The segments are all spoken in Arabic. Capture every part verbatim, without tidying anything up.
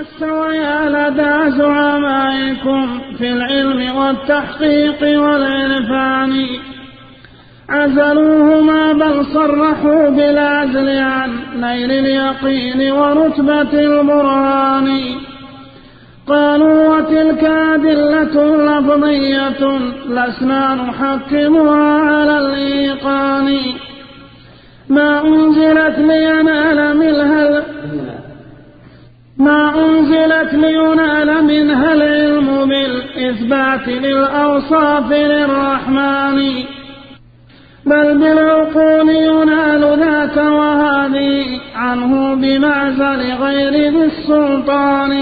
استويا لدى زعمائكم في العلم والتحقيق والعرفان عزلوهما بل صرحوا بالعزل عن نيل اليقين ورتبة البرهان قالوا وتلك أدلة لفظية لسنا نحكمها على الإيقان ما أنزلت لينال منها ما أنزلت لينال منها العلم بالإثبات للأوصاف للرحمن بل بالعقول ينال ذاك وهذه عنه بمعزل غير ذي السلطان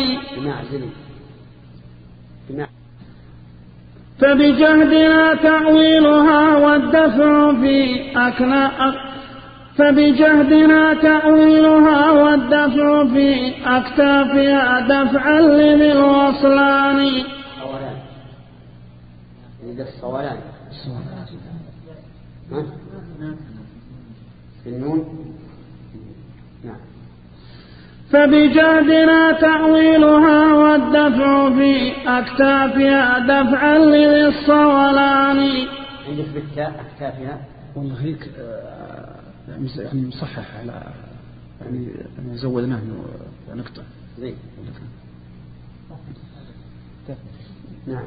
فبجهدنا تأويلها والدفع في أكناء فبجهدنا تأويلها والدفع في أكتافها دفعا لذي الوصلان الصولان في النون نعم فبجهدنا تأويلها والدفع في أكتافها دفعا لذي الصولان عندك بالتاء أكتافها والله هيك يعني مصحح على يعني زودناه نقطة زين نعم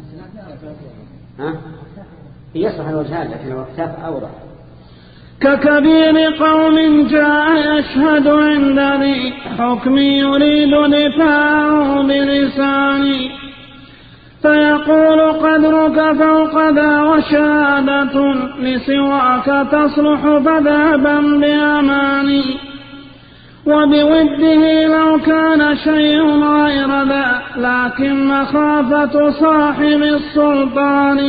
ها يصح الوجهان لكن لو اكتاف أوضح ككبير قوم جاء يشهد عند ذي حكم يريد دفاعه بلساني فيقول قدرك فوق ذا وشهادة لسواك تصلح فذهبا بأماني وبوده لو كان شيء غير ذا لكن مخافة صاحب السلطان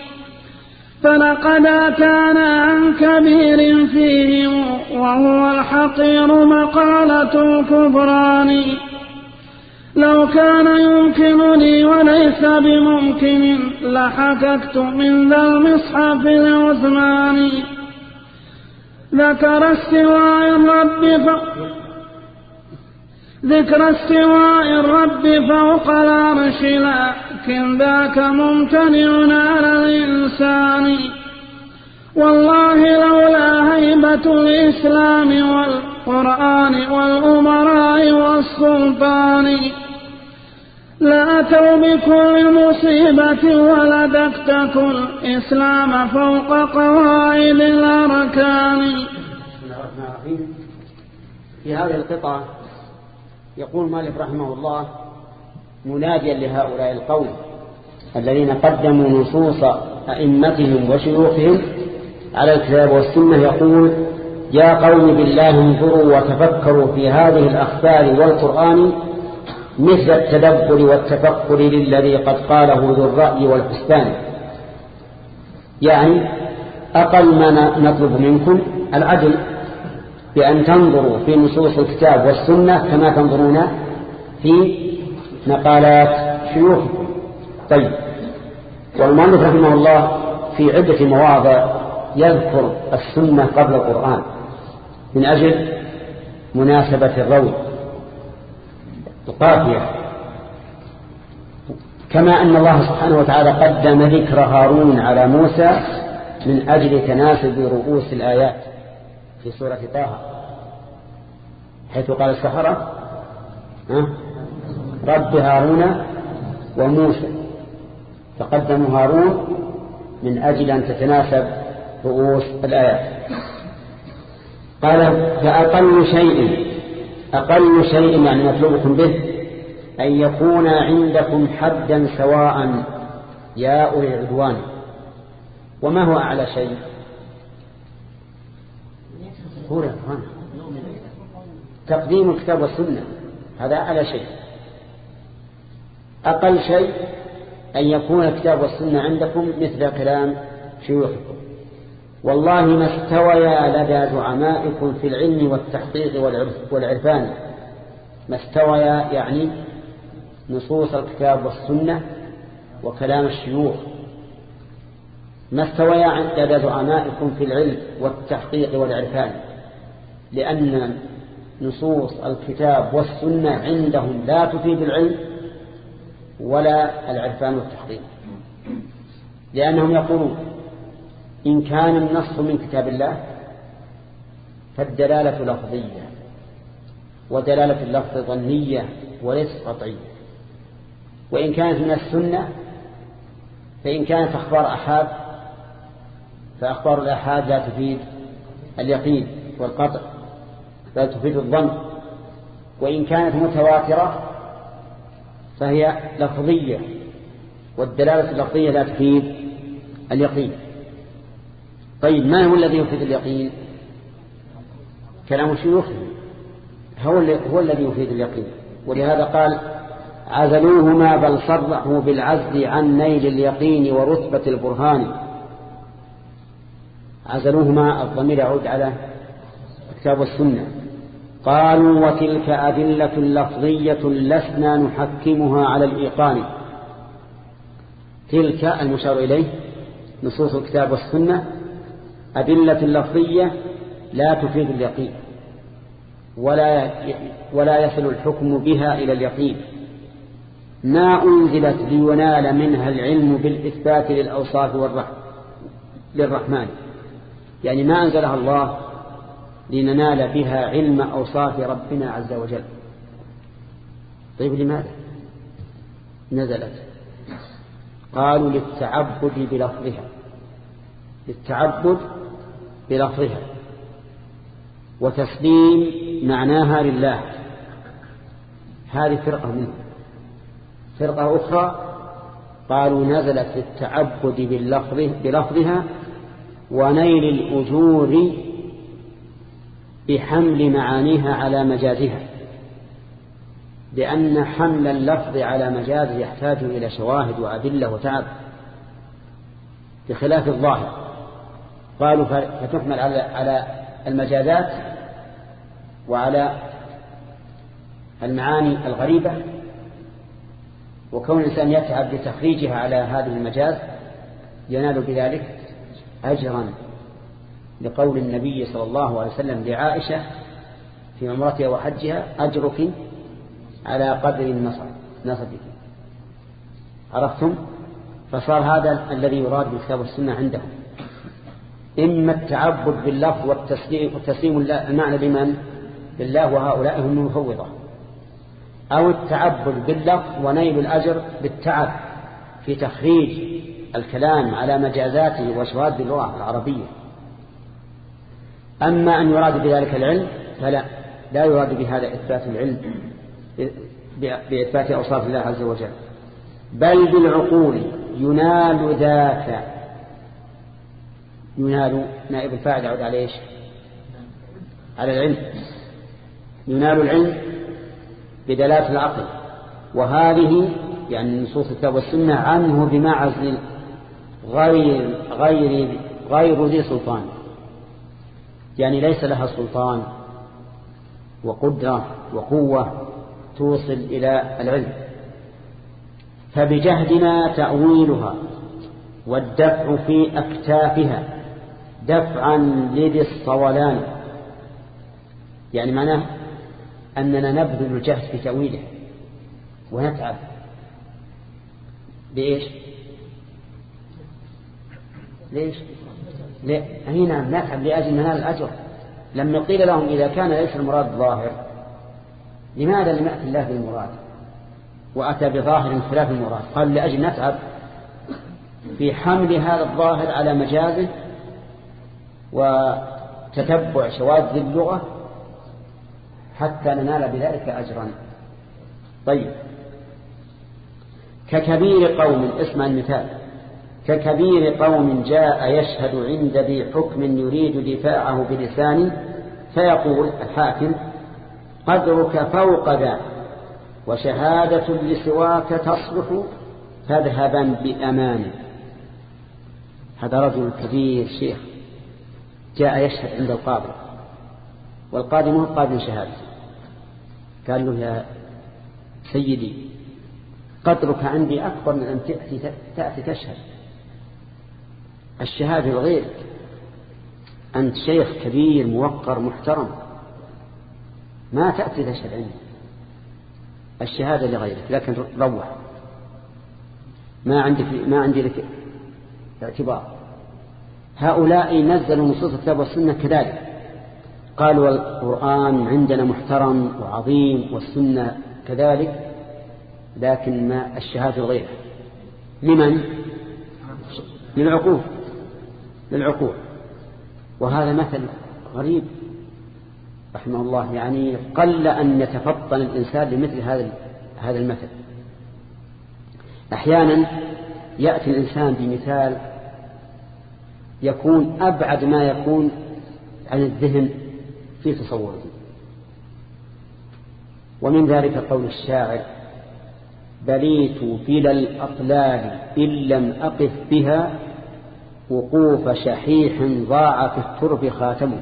فلقد أتانا عن كبير فيه وهو الحقير مقالة الكبران لو كان يمكنني وليس بممكن لحككت من ذا المصحف العثماني ذكر استواء الرب ف... ذكر استواء الرب فوق العرش لكن ذاك ممتنع على الإنسان والله لولا هيبة الإسلام والقرآن والأمراء والسلطان لأتوا بكل مصيبة ولدكت كل إسلام فوق قواعد الأركان. في هذه القطعة يقول مالك رحمه الله مناديا لهؤلاء القوم الذين قدموا نصوص أئمتهم وشيوخهم على الكتاب والسنة يقول يا قوم بالله انظروا وتفكروا في هذه الأخبار والقرآن مثل التدبر والتفكر للذي قد قاله ذو الرأي والحسبان يعني أقل ما نطلب منكم العدل بأن تنظروا في نصوص الكتاب والسنة كما تنظرون في مقالات شيوخكم. طيب والمؤلف رحمه الله في عدة مواضع يذكر السنة قبل القرآن من أجل مناسبة الروي القافية كما أن الله سبحانه وتعالى قدم ذكر هارون على موسى من أجل تناسب رؤوس الآيات في سورة طه حيث قال السحرة رب هارون وموسى فقدموا هارون من أجل أن تتناسب رؤوس الآيات. قال فأقل شيء أقل شيء يعني مطلوبكم به أن يكون عندكم حدا سواء يا أولي العدوان. وما هو أعلى شيء؟ هو تقديم الكتاب والسنة هذا أعلى شيء. أقل شيء أن يكون الكتاب والسنة عندكم مثل كلام شيوخكم. والله ما استويا لدى زعمائكم في العلم والتحقيق والعرفان. ما استويا يعني نصوص الكتاب والسنة وكلام الشيوخ. ما استويا لدى زعمائكم في العلم والتحقيق والعرفان لأن نصوص الكتاب والسنة عندهم لا تفيد العلم ولا العرفان والتحقيق، لأنهم يقولون إن كان النص من كتاب الله فالدلالة لفظية، ودلالة اللفظ ظنية وليست قطعية، وإن كانت من السنة فإن كانت أخبار أحاد فأخبار الأحاد لا تفيد اليقين والقطع، لا تفيد الظن، وإن كانت متواترة فهي لفظية، والدلالة اللفظية لا تفيد اليقين. طيب ما هو الذي يفيد اليقين؟ كلام شيوخهم هو, هو الذي يفيد اليقين، ولهذا قال عزلوهما بل صرحوا بالعزل عن نيل اليقين ورتبة البرهان. عزلوهما الضمير يعود على الكتاب والسنة. قالوا وتلك أدلة لفظية لسنا نحكمها على الإيقان. تلك المشار إليه نصوص الكتاب والسنة أدلة لفظية لا تفيد اليقين ولا ولا يصل الحكم بها إلى اليقين، ما أنزلت لينال منها العلم بالإثبات للأوصاف والرحم للرحمن، يعني ما أنزلها الله لننال بها علم أوصاف ربنا عز وجل. طيب لماذا نزلت؟ قالوا للتعبد بلفظها، للتعبد بلفظها وتسليم معناها لله. هذه فرقة منهم. فرقة أخرى قالوا نزلت للتعبد بلفظها ونيل الأجور بحمل معانيها على مجازها، لأن حمل اللفظ على مجاز يحتاج إلى شواهد وأدلة وتعب بخلاف الظاهر. قالوا فتحمل على المجازات وعلى المعاني الغريبة، وكون الإنسان يتعب لتخريجها على هذه المجاز ينال بذلك أجرا، لقول النبي صلى الله عليه وسلم لعائشة في عمرتها وحجها أجرك على قدر النصب نصبك. عرفتم؟ فصار هذا الذي يراد بالكتاب والسنة عندهم، إما التعبد باللفظ والتسليم, والتسليم المعنى بمن؟ بالله، وهؤلاء هم المفوضة، أو التعبد باللفظ ونيل الأجر بالتعب في تخريج الكلام على مجازاته وشواذ اللغة العربية. أما أن يراد بذلك العلم فلا، لا يراد بهذا إثبات العلم بإثبات أوصاف الله عز وجل، بل بالعقول ينال ذاك. ينال نائب الفاعل يعود على إيش؟ على العلم. ينال العلم بدلالة العقل، وهذه يعني نصوص الكتاب والسنة عنه بمعزل غير غير غير ذي سلطان، يعني ليس لها سلطان وقدرة وقوة توصل إلى العلم. فبجهدنا تأويلها والدفع في أكتافها دفعا لذي الصولان، يعني معناه أننا نبذل الجهد في تأويله ونتعب بإيش؟ ليش؟ لا هنا نتعب لأجل منال الأجر. لما قيل لهم إذا كان ليس المراد ظاهر لماذا لم يأتي الله بالمراد وأتى بظاهر خلاف المراد؟ قال لأجل نتعب في حمل هذا الظاهر على مجازه وتتبع شواذ اللغة حتى ننال بذلك أجرا. طيب ككبير قوم، اسمع المثال، ككبير قوم جاء يشهد عند ذي حكم يريد دفاعه بلسان فيقول الحاكم قدرك فوق ذا وشهادة لسواك تصلح فاذهبا بأمان. هذا رجل كبير شيخ جاء يشهد عند القاضي، والقاضي مو قاضي شهادة، قال له يا سيدي قدرك عندي أكبر من أن تأتي, تأتي تشهد، الشهادة لغيرك، أنت شيخ كبير موقر محترم، ما تأتي تشهد عنده الشهادة لغيرك، لكن روح ما عندك ما عندي لك اعتبار. هؤلاء نزلوا نصوص الكتاب والسنة كذلك، قالوا القرآن عندنا محترم وعظيم والسنة كذلك، لكن ما الشهادة لغيره. لمن؟ للعقول للعقول وهذا مثل غريب رحمه الله، يعني قل أن يتفطن الإنسان لمثل هذا هذا المثل. أحيانا يأتي الإنسان بمثال يكون أبعد ما يكون عن الذهن في تصوره، ومن ذلك قول الشاعر: بليت بلا الأطلال إن لم أقف بها وقوف شحيح ضاع في الترب خاتمه.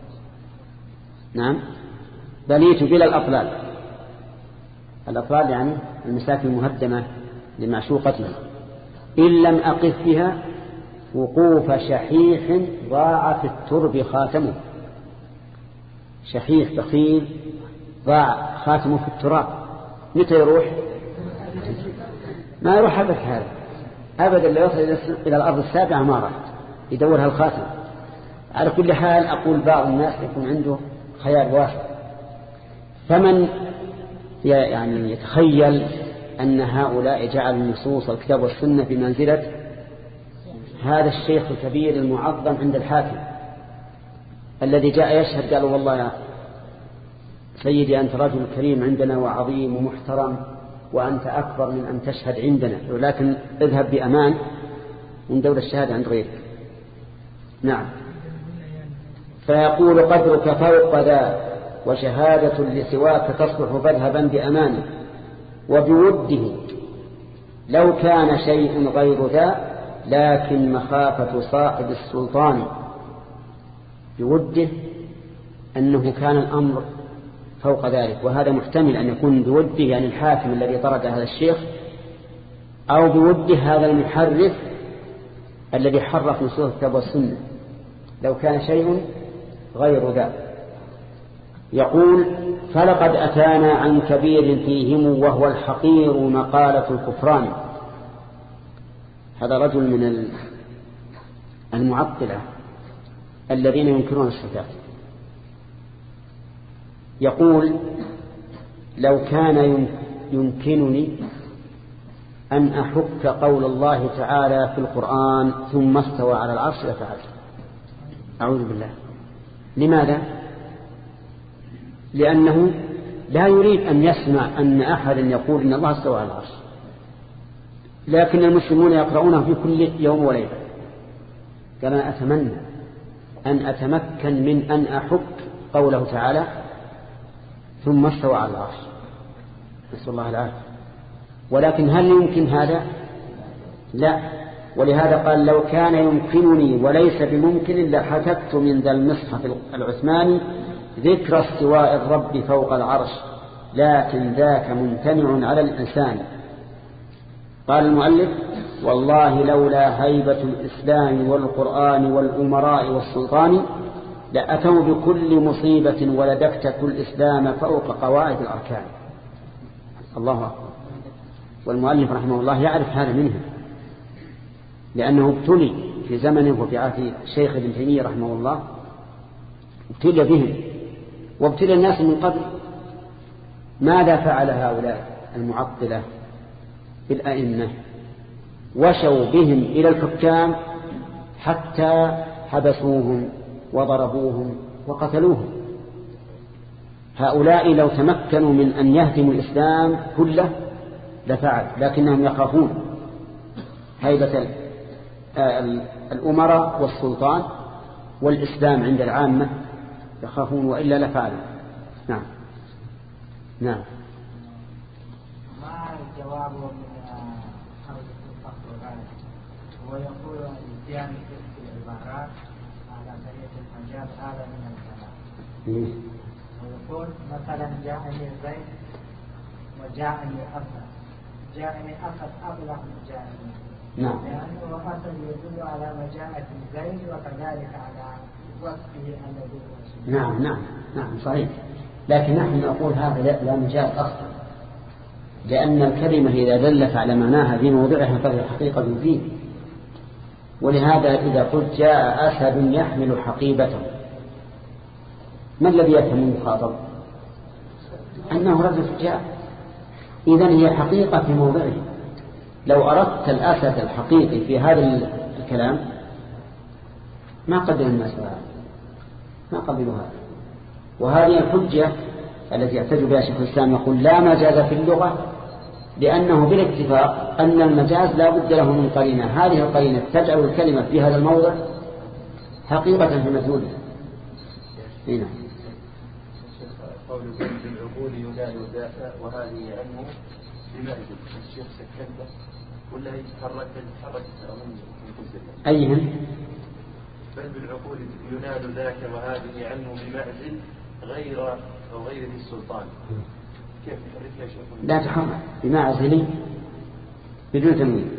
نعم، بليت بلا الأطلال، الأطلال يعني المساكن المهدمة لمعشوقتها، إن لم أقف بها وقوف شحيح ضاع في الترب خاتمه. شحيح بخيل ضاع خاتمه في التراب، متى يروح؟ ما يروح أبدا، هذا أبدا لا يصل إلى الأرض السابعة ما راح يدورها الخاتم. على كل حال أقول بعض الناس يكون عنده خيال واسع، فمن يعني يتخيل أن هؤلاء جعلوا النصوص الكتاب والسنة بمنزلة هذا الشيخ الكبير المعظم عند الحاكم الذي جاء يشهد، قالوا والله يا سيدي أنت رجل كريم عندنا وعظيم ومحترم وأنت أكبر من أن تشهد عندنا، ولكن اذهب بأمان من دور الشهادة عند غيرك. نعم، فيقول قدرك فوق ذا وشهادة لسواك تصلح فاذهبا بأمان وبوده لو كان شيء غير ذا لكن مخافة صاحب السلطان. بوده أنه كان الأمر فوق ذلك، وهذا محتمل أن يكون بوده يعني الحاكم الذي طرد هذا الشيخ، أو بوده هذا المحرف الذي حرف نصوص الكتاب والسنة لو كان شيء غير ذا. يقول فلقد أتانا عن كبير فيهم وهو الحقير مقالة الكفران. هذا رجل من المعطلة الذين ينكرون الصفات. يقول لو كان يمكنني أن أحك قول الله تعالى في القرآن ثم استوى على العرش لفعلت. أعوذ بالله. لماذا؟ لأنه لا يريد أن يسمع أن أحدا يقول إن الله استوى على العرش، لكن المسلمون يقرؤونه في كل يوم وليلة. كما أتمنى أن أتمكن من أن أحك قوله تعالى ثم استوى على العرش، نسأل الله العافية. ولكن هل يمكن هذا؟ لا. ولهذا قال لو كان يمكنني وليس بممكن لحككت من ذا المصحف العثماني ذكر استواء الرب فوق العرش لكن ذاك ممتنع على الإنسان. قال المؤلف والله لولا هيبة الإسلام والقرآن والأمراء والسلطان لأتوا بكل مصيبة ولدكتك الإسلام فوق قواعد الأركان. الله أكبر. والمؤلف رحمه الله يعرف هذا منه، لأنه ابتلي في زمنه وفي عهد الشيخ ابن تيمية رحمه الله، ابتلي بهم وابتلي الناس من قبل. ماذا فعل هؤلاء المعطلة بالأئمة؟ وشوا بهم إلى الحكام حتى حبسوهم وضربوهم وقتلوهم. هؤلاء لو تمكنوا من أن يهدموا الإسلام كله لفعل، لكنهم يخافون هيبة الأمراء والسلطان والإسلام عند العامة، يخافون وإلا لفعل. نعم نعم. ما الجواب من حرب الفقر هو يقول الاتيان في العبارات على طريقة المجاز هذا من الكلام، ويقول مثلا جاءني زيد وجاءني أسد، جاءني أسد أبلغ من جاءني. نعم. لأنه أسد يدل على مجاءة زيد وكذلك على وصفه الذي. نعم نعم نعم صحيح. لكن نحن نقول هذا لا مجال أصلا، لأن الكلمة إذا دلت على معناها في موضعها فهي حقيقة فيه. ولهذا إذا قلت جاء أسد يحمل حقيبته، ما الذي يفهم المخاطب؟ أنه رجل جاء، إذن هي حقيقة في موضعه. لو أردت الأسد الحقيقي في هذا الكلام ما قبل الناس هذا، ما قبلوا هذا. وهذه الحجة التي يحتج بها شيخ الإسلام، يقول لا مجاز في اللغة، لأنه بالاتفاق أن المجاز لا بد له من قرينة، هذه القرينة تجعل الكلمة في هذا الموضع حقيقة في مدلولها. هنا قول بالعقول ينال ذاك وهذه عنه بمعزل الشيخ سكنته ولا يتحرك يتحرك أيهم بل بالعقول ينال ذاك وهذه عنه بمعزل غير أو غير السلطان. كيف يحركها شيخ؟ لا تحرك بمعزل بدون تنوين.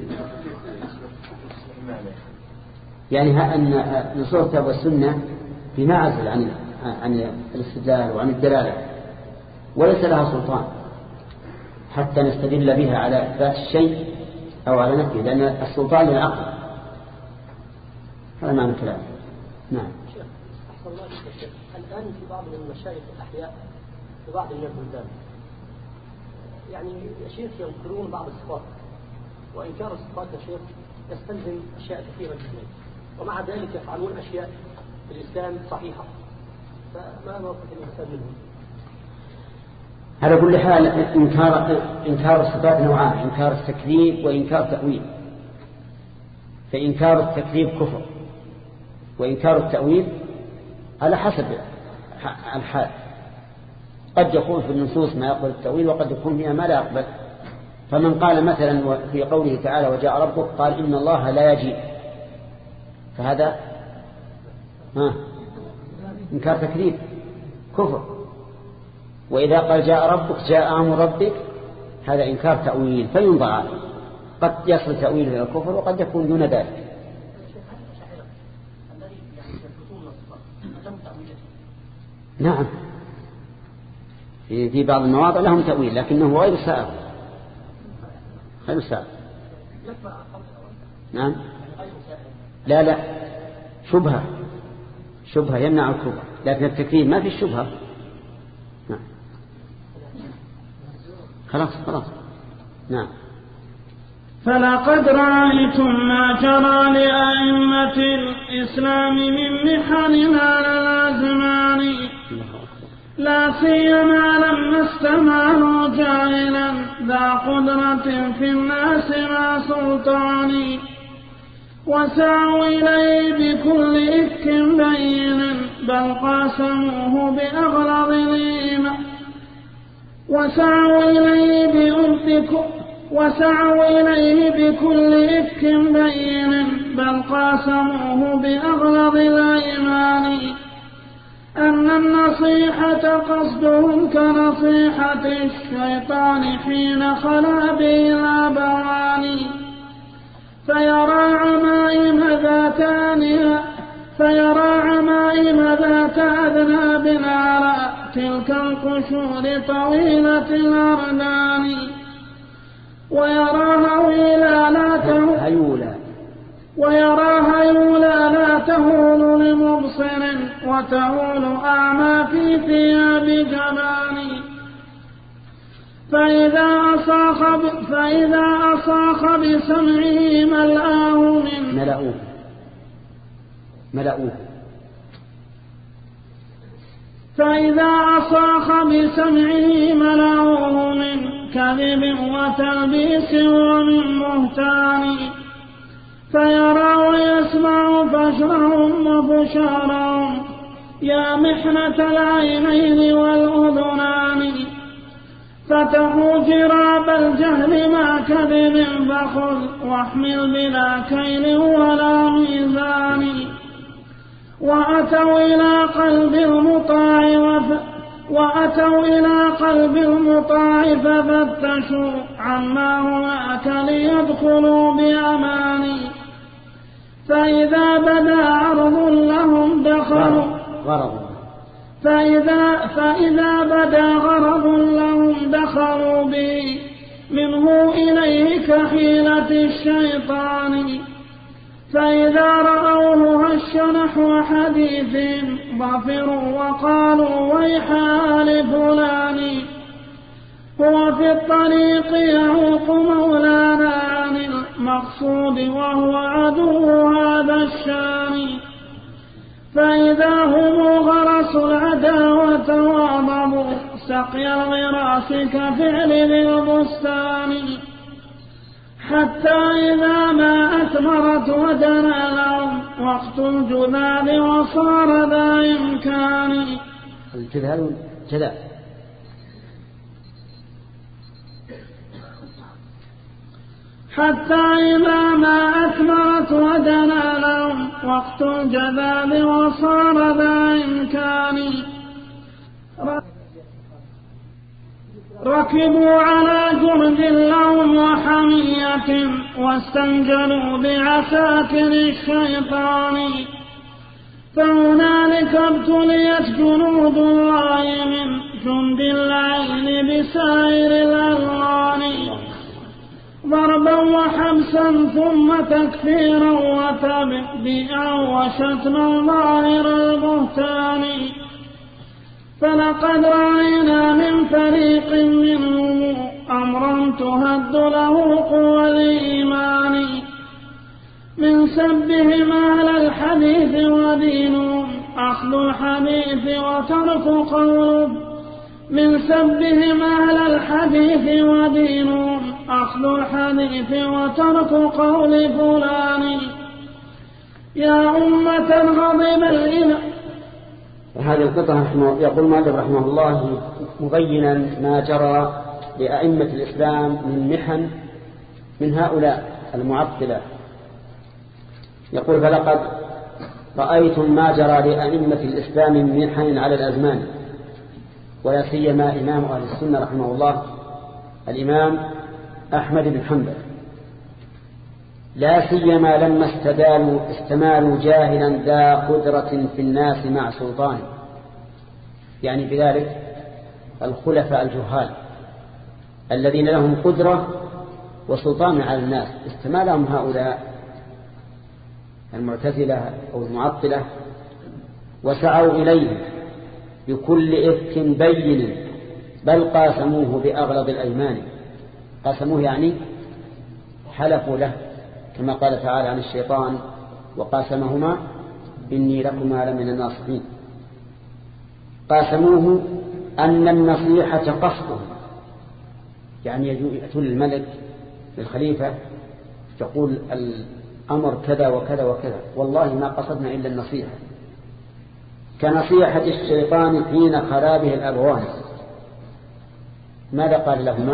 يعني ها أن نصوص الكتاب والسنة بمعزل عن عن الاستدلال وعن الدلالة، وليس لها سلطان حتى نستدل بها على إثبات الشيء أو على نفيه، لأن السلطان للعقل. هذا معنى الكلام. نعم. شيخ أحسن الله عليك يا شيخ، الآن في بعض المشايخ الأحياء في بعض من البلدان يعني يا شيخ ينكرون بعض الصفات، وإنكار الصفات يا شيخ يستلزم أشياء كثيرة جدا، ومع ذلك يفعلون أشياء في الإسلام صحيحة، فما موقف الإنسان منهم؟ على كل حال إنكار إنكار الصفات نوعان، إنكار التكذيب وإنكار تأويل. فإنكار التكذيب كفر، وإنكار التأويل على حسب الحال. قد يكون في النصوص ما يقبل التأويل، وقد يكون فيها ما لا يقبل. فمن قال مثلا في قوله تعالى وجاء ربك قال إن الله لا يجيء، فهذا ها إنكار تكذيب كفر. وإذا قال جاء ربك جاء أمر ربك هذا إنكار تأويل فينظر عليه، قد يصل تأويله إلى الكفر وقد يكون دون ذلك. نعم في بعض المواضع لهم تأويل لكنه غير سائغ، غير سائغ. نعم لا لا شبهة، شبهة يمنع الكفر، لكن التكذيب ما في الشبهة. نعم خلاص خلاص. نعم. فلقد رأيتم ما جرى لأئمة الإسلام من محن على الأزمان، لا سيما لما استمعوا جاهلا ذا قدرة في الناس مع سلطان، وسعوا إليه بكل إفك بين بل قاسموه بأغلظ الإيمان، وسعوا إليه بأمتكم وسعوا إليه بكل إفك بين بل قاسموه بأغلظ الأيمان، أن النصيحة قصدهم كنصيحة الشيطان حين خلا به الأبوان، فيرى عمائم ذات أنها فيرى عمائم ذات أذناب على تلك القشور طويلة الأردان، ويراها ولالاته ويراها يولى لا تهول لمبصر وتهول أعمى في ثياب جبان، فإذا أصاخ ب... فإذا أصاخ بسمعه ملأه من ملأوه ملأوه فإذا أصاخ بسمعه ملأوه من كذب وتلبيس ومن بهتان، فيرى ويسمع فشرهم وفشارهم يا محنة العينين والأذنان، فتحوا جراب الجهل مع كذب فخذ واحمل بلا كيل ولا ميزان، وأتوا إلى قلب المطاع وف... وأتوا إلى قلب المطاع ففتشوا عما هناك ليدخلوا بأمان، فإذا بدا عرض لهم دخلوا غرض فإذا, فإذا بدا غرض لهم دخلوا به منه إليه كحيلة الشيطان. فإذا رأوه هش نحو حديث ظفروا وقالوا ويحا لفلان هو في الطريق يعوق مولانا عن المقصود وهو عدو هذا الشان. فإذا هم غرسوا العداوة وضموا سقي الغراس كفعل ذي البستان. حتى إذا ما أثمرت ودنا لهم وقت الجذاذ وصار ذا إمكان. الجذاذ جذاذ حتى إذا ما أثمرت ودنا لهم وقت الجذاذ وصار ذا إمكان. ركبوا على جرد لهم وحمية واستنجلوا بعساكر الشيطان. فهنالك ابتليت جنود الله من جند العين بسائر الألوان ضربا وحبسا ثم تكفيرا وتبديعا وشتما ظاهر البهتان. فلقد رأينا من فريق منهم أمرا تهد له قوى الإيمان من سبهم أهل الحديث ودينهم أخذ الحديث وترك قول من سبهم أهل الحديث ودينهم أخذ الحديث وترك قول فلان. يا أمة غضب الإله. هذه القطعة يقول مالك رحمه الله مبينا ما جرى لأئمة الإسلام من محن من هؤلاء المعطلة. يقول فلقد رأيتم ما جرى لأئمة الإسلام من محن على الأزمان ولا سيما إمام أهل السنة رحمه الله الإمام أحمد بن حنبل لا سيما لما استدالوا استمالوا جاهلا ذا قدرة في الناس مع سلطان. يعني بذلك الخلفاء الجهال الذين لهم قدرة وسلطان على الناس استمالهم هؤلاء المعتزلة أو المعطلة وسعوا إليه بكل إفك بين بل قاسموه بأغلظ الأيمان. قاسموه يعني حلفوا له كما قال تعالى عن الشيطان وقاسمهما إني لكما لمن الناصحين. قاسموه أن النصيحة قصده، يعني يأتون الملك للخليفة يقول الأمر كذا وكذا وكذا والله ما قصدنا إلا النصيحة كنصيحة الشيطان حين خرابه الأبوان. ماذا قال لهما؟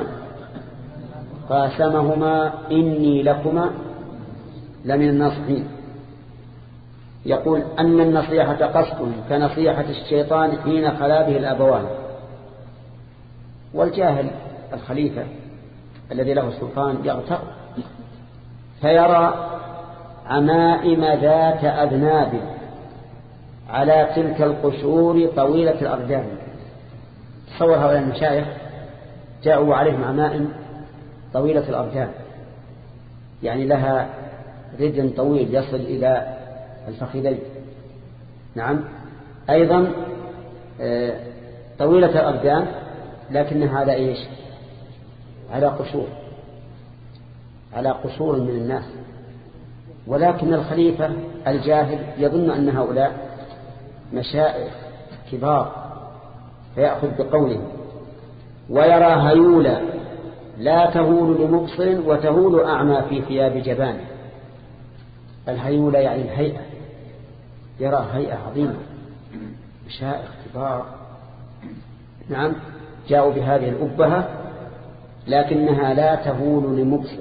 قاسمهما إني لكما لمن الناصحين. يقول أن النصيحة قصد كنصيحة الشيطان حين خلابه الأبوان. والجاهل الخليفة الذي له السلطان يغتر فيرى عمائم ذات أذناب على تلك القشور طويلة الأرجان. تصور هؤلاء المشايخ جاءوا عليهم عمائم طويلة الأرجان يعني لها ردن طويل يصل إلى الفخذين. نعم أيضا طويلة الأرجان لكنها على إيش؟ على قشور على قشور من الناس. ولكن الخليفة الجاهل يظن أن هؤلاء مشائخ كبار فيأخذ بقوله ويرى هيولا لا تهول لمبصر وتهول أعمى في ثياب جبان. الهيولة يعني الهيئة، يرى هيئة عظيمة مشائخ كبار نعم جاءوا بهذه الأبهة لكنها لا تهول لمبصر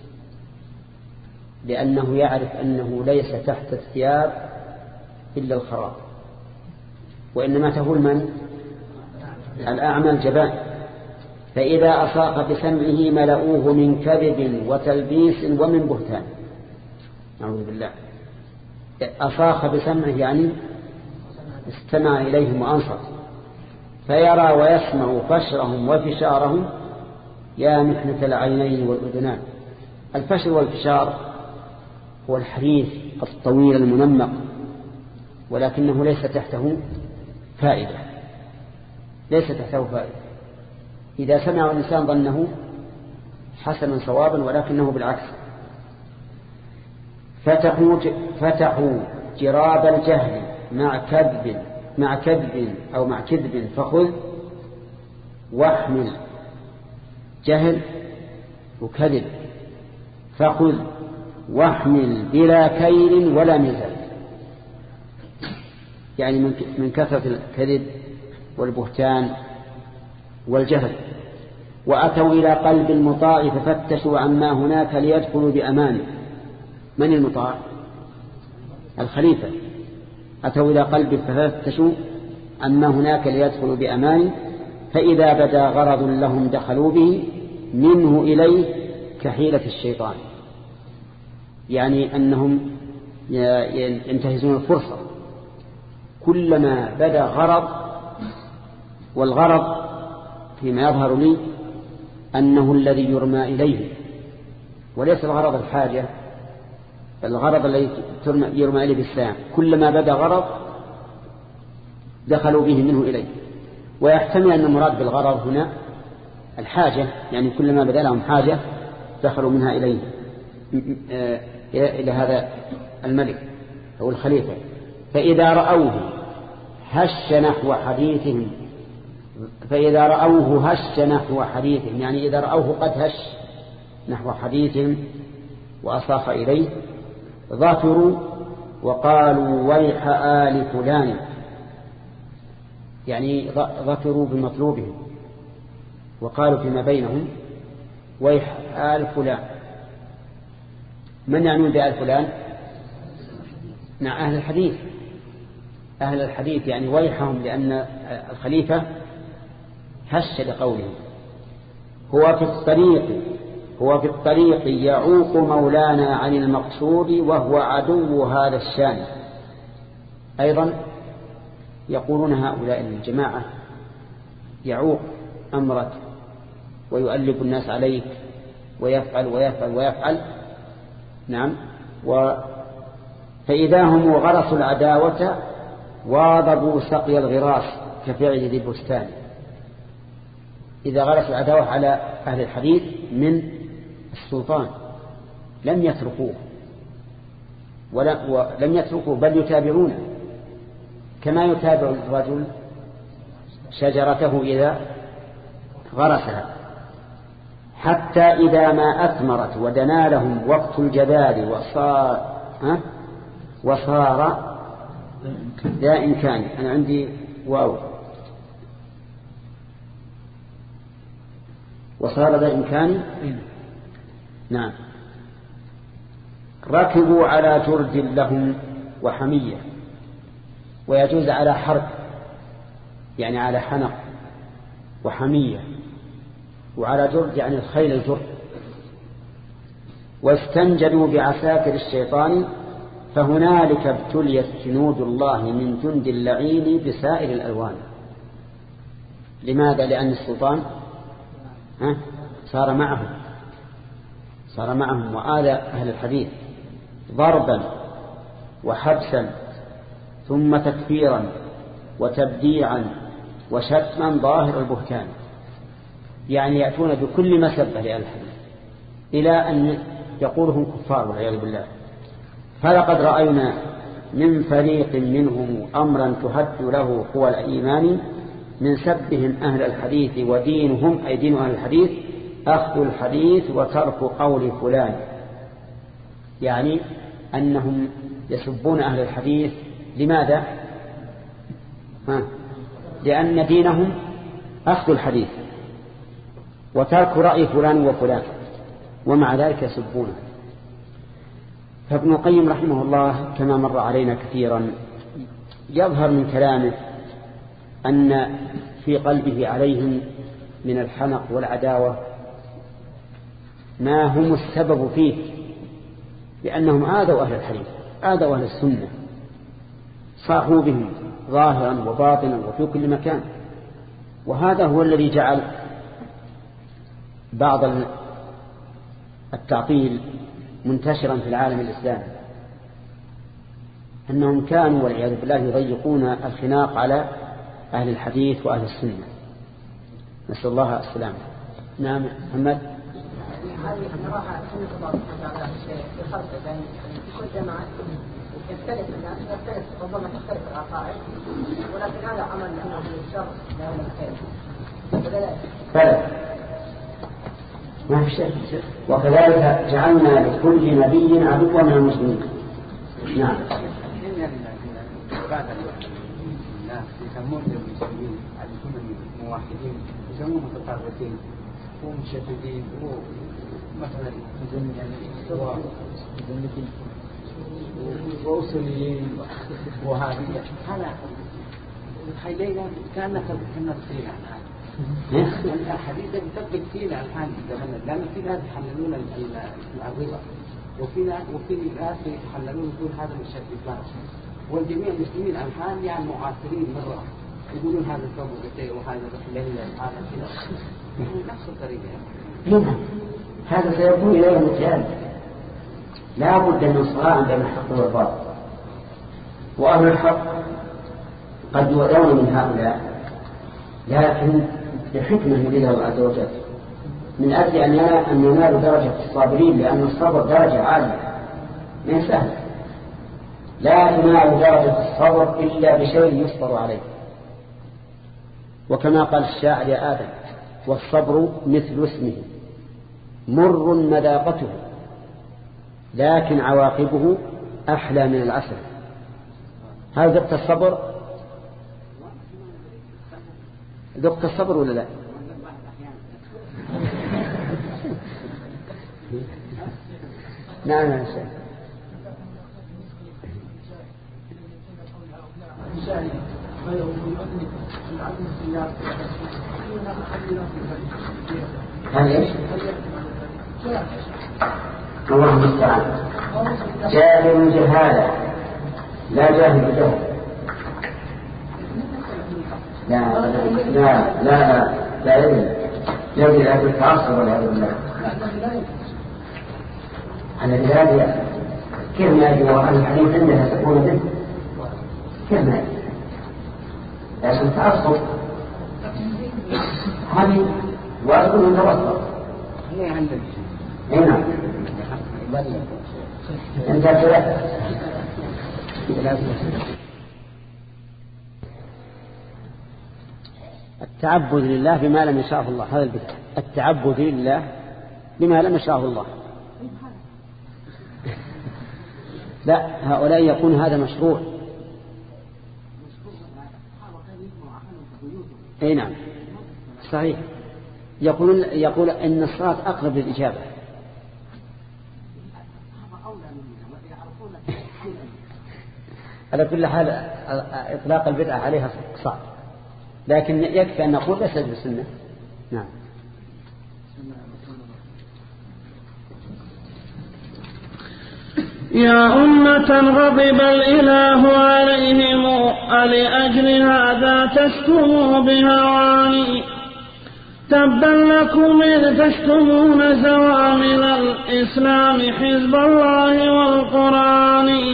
لأنه يعرف أنه ليس تحت الثياب إلا الخراب وإنما تهول من؟ الأعمى الجبان. فإذا أصاق بسمعه ملؤوه من كذب وتلبيس ومن بهتان. نعوذ بالله. أصاق بسمعه يعني استمع إليهم وأنصت فيرى ويسمع فشرهم وفشارهم يا محنة العينين والأذنان. الفشر والفشار هو الحديث الطويل المنمق ولكنه ليس تحته فائدة، ليس تحته فائدة. إذا سمع الإنسان ظنه حسنا صوابا ولكنه بالعكس. فتحوا فتحوا جراب الجهل مع كذب مع كذب أو مع كذب فخذ واحمل جهل وكذب فخذ واحمل بلا كيل ولا ميزان، يعني من كثرة الكذب والبهتان والجهل. وأتوا إلى قلب المطاع ففتشوا عما هناك ليدخلوا بأمان. من المطاع؟ الخليفة. أتوا إلى قلب ففتشوا عما هناك ليدخلوا بأمان فإذا بدا غرض لهم دخلوا به منه إليه كحيلة الشيطان، يعني أنهم ينتهزون الفرصة كلما بدا غرض. والغرض فيما يظهر لي أنه الذي يرمى إليه وليس الغرض الحاجة، الغرض الذي يرمى إليه بالسلام. كلما بدا غرض دخلوا به منه إليه. ويحتمل أن المراد بالغرض هنا الحاجة، يعني كلما بدا لهم حاجة دخلوا منها إليه إلى هذا الملك أو الخليفة. فإذا رأوه هش نحو حديثهم فإذا رأوه هش نحو حديثهم يعني إذا رأوه قد هش نحو حديثهم وأصاخ إليه ظافروا وقالوا ويح آل فلان، يعني ظفروا بمطلوبهم وقالوا فيما بينهم ويح آل فلان. من يعنون بآل فلان؟ مع أهل الحديث. أهل الحديث يعني ويحهم، لأن الخليفة هش لقوله هو في الطريق هو في الطريق يعوق مولانا عن المقصود وهو عدو هذا الشان. أيضا يقولون هؤلاء الجماعة يعوق أمرك ويؤلف الناس عليك ويفعل ويفعل ويفعل. نعم. و فإذا هم غرسوا العداوة واضبوا سقي الغراس كفعل ذي البستان. إذا غرسوا العداوة على أهل الحديث من السلطان لم يتركوه ولم يتركوه بل يتابعونه كما يتابع الرجل شجرته إذا غرسها، حتى إذا ما أثمرت ودنا لهم وقت الجذاب وصار ها وصار ذا إمكان. أنا عندي واو وصار ذا إمكان. نعم. ركبوا على جرد لهم وحمية، ويجوز على حرب يعني على حنق وحمية، وعلى جرد يعني الخيل الجرد. واستنجدوا بعساكر الشيطان فهنالك ابتليت جنود الله من جند اللعين بسائر الألوان. لماذا؟ لأن السلطان ها صار معهم صار معهم وآذى أهل الحديث ضربا وحبسا ثم تكفيرا وتبديعا وشتما ظاهر البهتان، يعني يأتون بكل مسبة لأهل الحديث إلى أن يقولهم كفار والعياذ بالله. فلقد رأينا من فريق منهم أمرا تهد له قوى الإيمان من سبهم أهل الحديث ودينهم أي دين أهل الحديث أخذ الحديث وترك قول فلان، يعني أنهم يسبون أهل الحديث. لماذا؟ ها؟ لأن دينهم أخذ الحديث وترك رأي فلان وفلان، ومع ذلك يسبونه. فابن القيم رحمه الله كما مر علينا كثيرا يظهر من كلامه أن في قلبه عليهم من الحنق والعداوة ما هم السبب فيه، لأنهم آذوا أهل الحديث آذوا أهل السنة، صاحوا بهم ظاهرا وباطنا وفي كل مكان. وهذا هو الذي جعل بعض التعطيل منتشرا في العالم الإسلامي، أنهم كانوا والعياذ بالله يضيقون الخناق على أهل الحديث وأهل السنة، نسأل الله السلامة. نعم محمد. هذه نراها سنة الله سبحانه وتعالى في خلقه، لأن في كل جماعة يختلف الناس يختلف ربما تختلف العقائد، ولكن هذا عمل لأنه من الشر لا من الخير. فلا ما في شيء. وكذلك جعلنا لكل نبي عدوا من المسلمين. نعم. بعد الناس يسمون المسلمين يكونوا موحدين، يسمون متطرفين ومشددين ومثلا مزمتين وأصوليين وهابية. هذا خلينا كأنك كنا فينا الآن. الحديث يطبق فينا الآن في زماننا، لأن في ناس يحللون الربا وفي ناس وفي ناس يحللون يقول هذا من شرك الإسلام، والجميع المسلمين الآن يعني معاصرين مرة يقولون هذا الثوب قتيل وهذا الحلال هذا كذا، يعني نفس الطريقة. نعم هذا سيكون إلى يوم القيامة، لا بد من صراع بين الحق والباطل، وأهل الحق قد يؤذون من هؤلاء لكن بحكمة يريدها الله عز وجل، من أجل أن ينالوا درجة الصابرين، لأن الصبر درجة عالية من سهل، لا تنال درجة الصبر إلا بشيء يصبر عليه. وكما قال الشاعر يا آدم والصبر مثل اسمه مر مذاقته لكن عواقبه أحلى من العسل. هل ذقت الصبر؟ ذقت الصبر ولا لا؟ نعم يا شيخ. هل ايش؟ الله المستعان. جاهل جهالة لا جاهل بجهل. لا لا لا لا لا يدري يدري هذا التعصب والعياذ بالله. على ذلك كيف ما يجب أن الحديث عندها تكون به؟ كيف ما يجب؟ لكن التعصب هذه واجب من توسط. هي عندك. هنا. أنت كذا. التعبد لله بما لم يشاء الله، هذا البدع. التعبد لله بما لم يشاء الله. لا هؤلاء يكون هذا مشروع. اي نعم صحيح. يقول يقول ان الصلاة اقرب للاجابة. على كل حال اطلاق البدعة عليها صعب، لكن يكفي ان نقول ليست بالسنة. نعم. يا أمة غضب الإله عليهم ألأجل هذا تشتموا بهواني تبا لكم إذ تشتمون زوامل الإسلام حزب الله والقرآن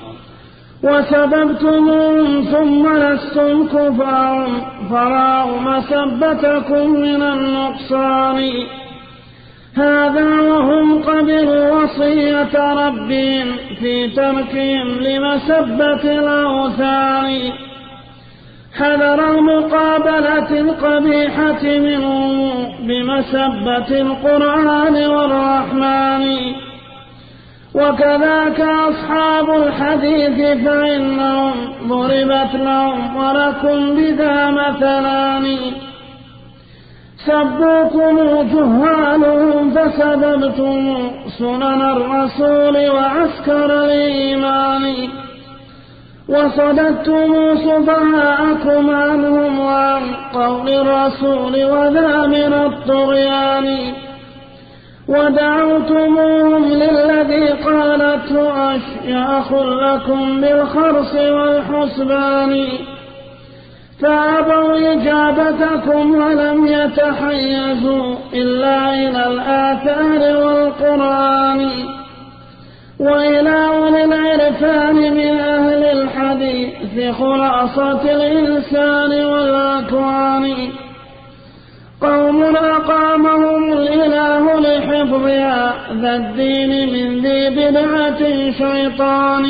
وسببتموهم ثم لستم كفار فراوا مسبتكم من النقصان هذا وهم قبلوا وصية ربهم في تركهم لمسبة الأوثان حذر المقابلة القبيحة منهم بمسبة القرآن والرحمن وكذاك أصحاب الحديث فإنهم ضربت لهم ولكم بذا مثلان سبوكم جهالهم فسببتم سنن الرسول وعسكر الإيمان وصددتم سفهاءكم عنهم وعن قول الرسول وذا من الطغيان ودعوتموهم للذي قالته أشياخ لكم بالخرص والحسبان فأبوا إجابتكم ولم يتحيزوا إلا إلى الآثار والقرآن وإلى أولي العرفان من أهل الحديث خلاصة الإنسان والأكوان قوم أقامهم الإله لحفظها ذا الدين من ذي بدعة شيطان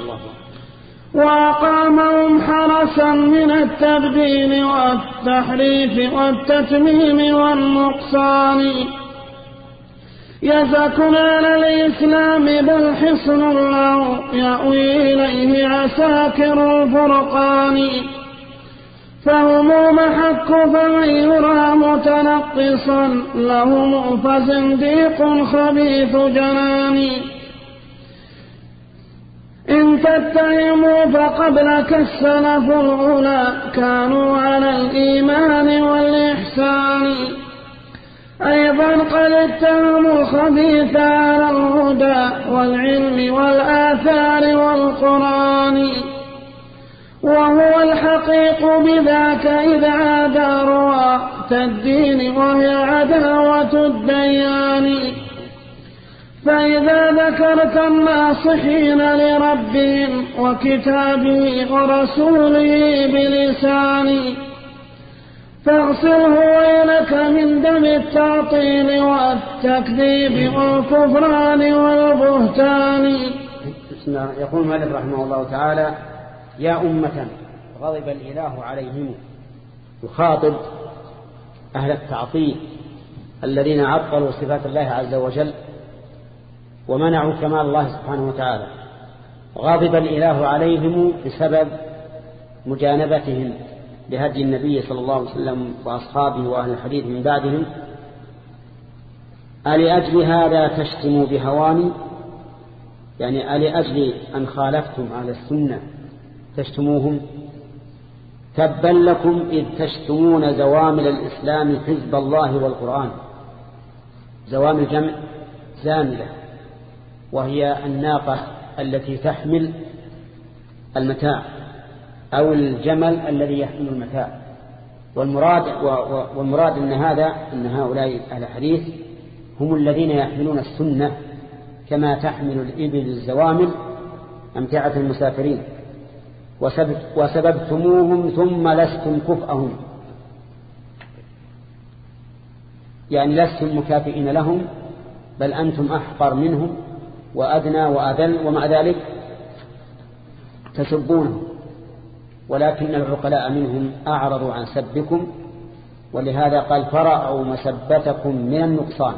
وأقامهم حرسا من التبديل والتحريف والتتميم والنقصان يزكون على الإسلام بل حصن له يأوي إليه عساكر الفرقان فهم محك فمن يرى متنقصا لهم فزنديق خبيث جنان إن تتهموا فقبلك السلف الأولى كانوا على الإيمان والإحسان أيضا قد اتهموا الخبيث على الهدى والعلم والآثار والقرآن وهو الحقيق بذاك إذا عاد رواة الدين وهي عداوة الديان فإذا ذكرت الناصحين لربهم وكتابه ورسوله بلسان فاغسله ويلك من دم التعطيل والتكذيب والكفران والبهتان. يقول المؤلف رحمه الله تعالى: يا أمة غضب الإله عليهم، يخاطب أهل التعطيل الذين عطلوا صفات الله عز وجل ومنعوا كمال الله سبحانه وتعالى. غضب الإله عليهم بسبب مجانبتهم لهدي النبي صلى الله عليه وسلم وأصحابه وأهل الحديث من بعدهم. ألأجل هذا تشتموا بهواني، يعني ألأجل أن خالفتم أهل السنة تشتموهم؟ تبا لكم إذ تشتمون زوامل الإسلام حزب الله والقرآن. زوامل جمع زاملة، وهي الناقة التي تحمل المتاع أو الجمل الذي يحمل المتاع. والمراد, والمراد أن هذا أن هؤلاء أهل الحديث هم الذين يحملون السنة كما تحمل الإبل الزوامل أمتعة المسافرين. وسببتموهم ثم لستم كفءهم، يعني لستم مكافئين لهم، بل أنتم أحقر منهم وأدنى وأذل، ومع ذلك تسبونهم. ولكن العقلاء منهم أعرضوا عن سبكم، ولهذا قال: فرأوا مسبتكم من النقصان،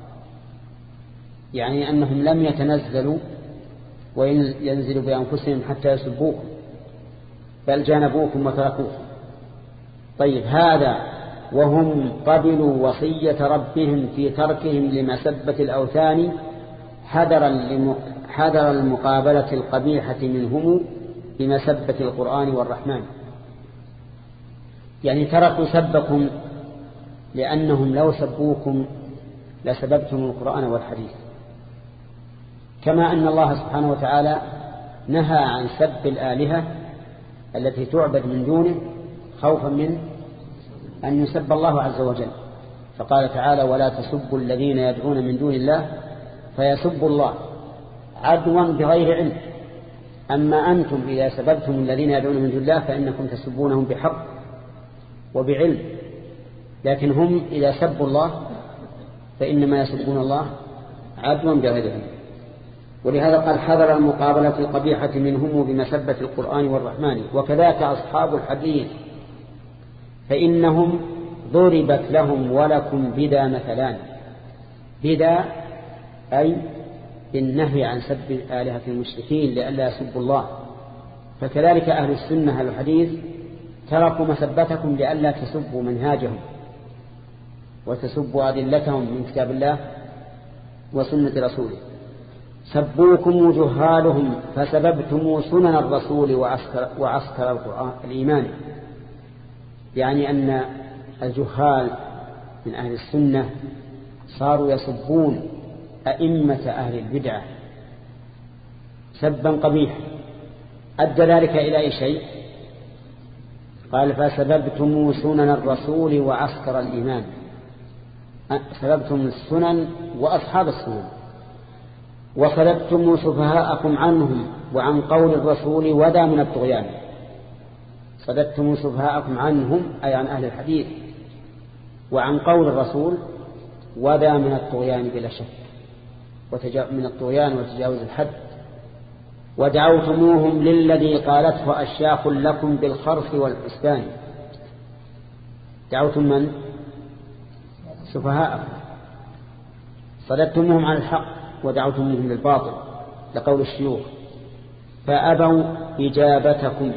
يعني أنهم لم يتنزلوا وينزلوا بأنفسهم حتى يسبوكم، بل جانبوكم وتركوكم. طيب، هذا وهم قبلوا وصية ربهم في تركهم لمسبة الأوثان حذر المقابلة القبيحة منهم بمسبة القرآن والرحمن. يعني تركوا سبكم لأنهم لو سبوكم لسببتم القرآن والحديث. كما أن الله سبحانه وتعالى نهى عن سب الآلهة التي تعبد من دونه خوفا من أن يسب الله عز وجل، فقال تعالى: ولا تسبوا الذين يدعون من دون الله فيسبوا الله عدوا بغير علم. أما أنتم إذا سببتم الذين يدعون من دون الله فإنكم تسبونهم بحق وبعلم، لكن هم إذا سبوا الله فإنما يسبون الله عدوا بغير علم. ولهذا قال: حذر المقابلة القبيحة منهم بمسبة القرآن والرحمن. وكذلك أصحاب الحديث فإنهم ضربت لهم ولكم بدا مثلان. بدا أي بالنهي عن سب آلهة المشركين لئلا يسبوا الله. فكذلك أهل السنة أهل الحديث تركوا مسبتكم لئلا تسبوا منهاجهم وتسبوا أدلتهم من كتاب الله وسنة رسوله. سبوكم جهالهم فسببتم سنن الرسول وعسكر, وعسكر القرآن الإيمان. يعني أن الجهال من أهل السنة صاروا يسبون أئمة أهل البدعة سبا قبيحا. أدى ذلك إلى أي شيء؟ قال فسببتم سنن الرسول وعسكر الإيمان، سببتم السنن وأصحاب السنن، وصلبتم سفهاءكم عنهم وعن قول الرسول ودا من الطغيان. صددتم سفهاءكم عنهم أي عن أهل الحديث، وعن قول الرسول ودا من الطغيان بلا شك، من الطغيان وتجاوز الحد. ودعوتموهم للذي قالته أشياخ لكم بالخرف والحسبان. دعوتم من؟ سفهاءكم. صددتموهم عن الحق ودعوتموهم للباطل لقول الشيوخ فأبوا إجابتكم.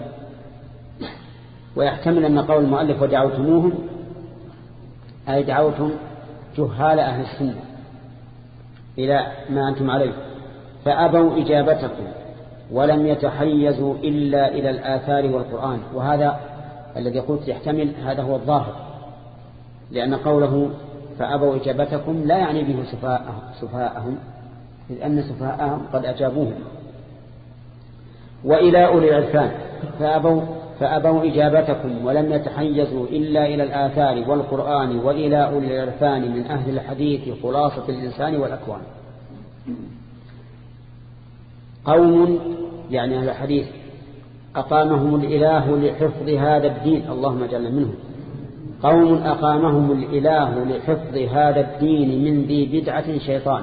ويحتمل أن قول المؤلف ودعوتموهم أي دعوتم جهال أهل السنة إلى ما أنتم عليه، فأبوا إجابتكم ولم يتحيزوا إلا إلى الآثار والقرآن. وهذا الذي قلت يحتمل هذا هو الظاهر، لأن قوله فأبوا إجابتكم لا يعني به سفهاءهم، إذ أن سفهاءهم قد أجابوهم. وإلى أولي العرفان فأبوا, فأبوا إجابتكم ولم يتحيزوا إلا إلى الآثار والقرآن وإلى أولي العرفان من أهل الحديث خلاصة الإنسان والأكوان. قوم يعني أهل الحديث أقامهم الإله لحفظ هذا الدين، اللهم اجعلنا منهم. قوم أقامهم الإله لحفظ هذا الدين من ذي بدعة شيطان.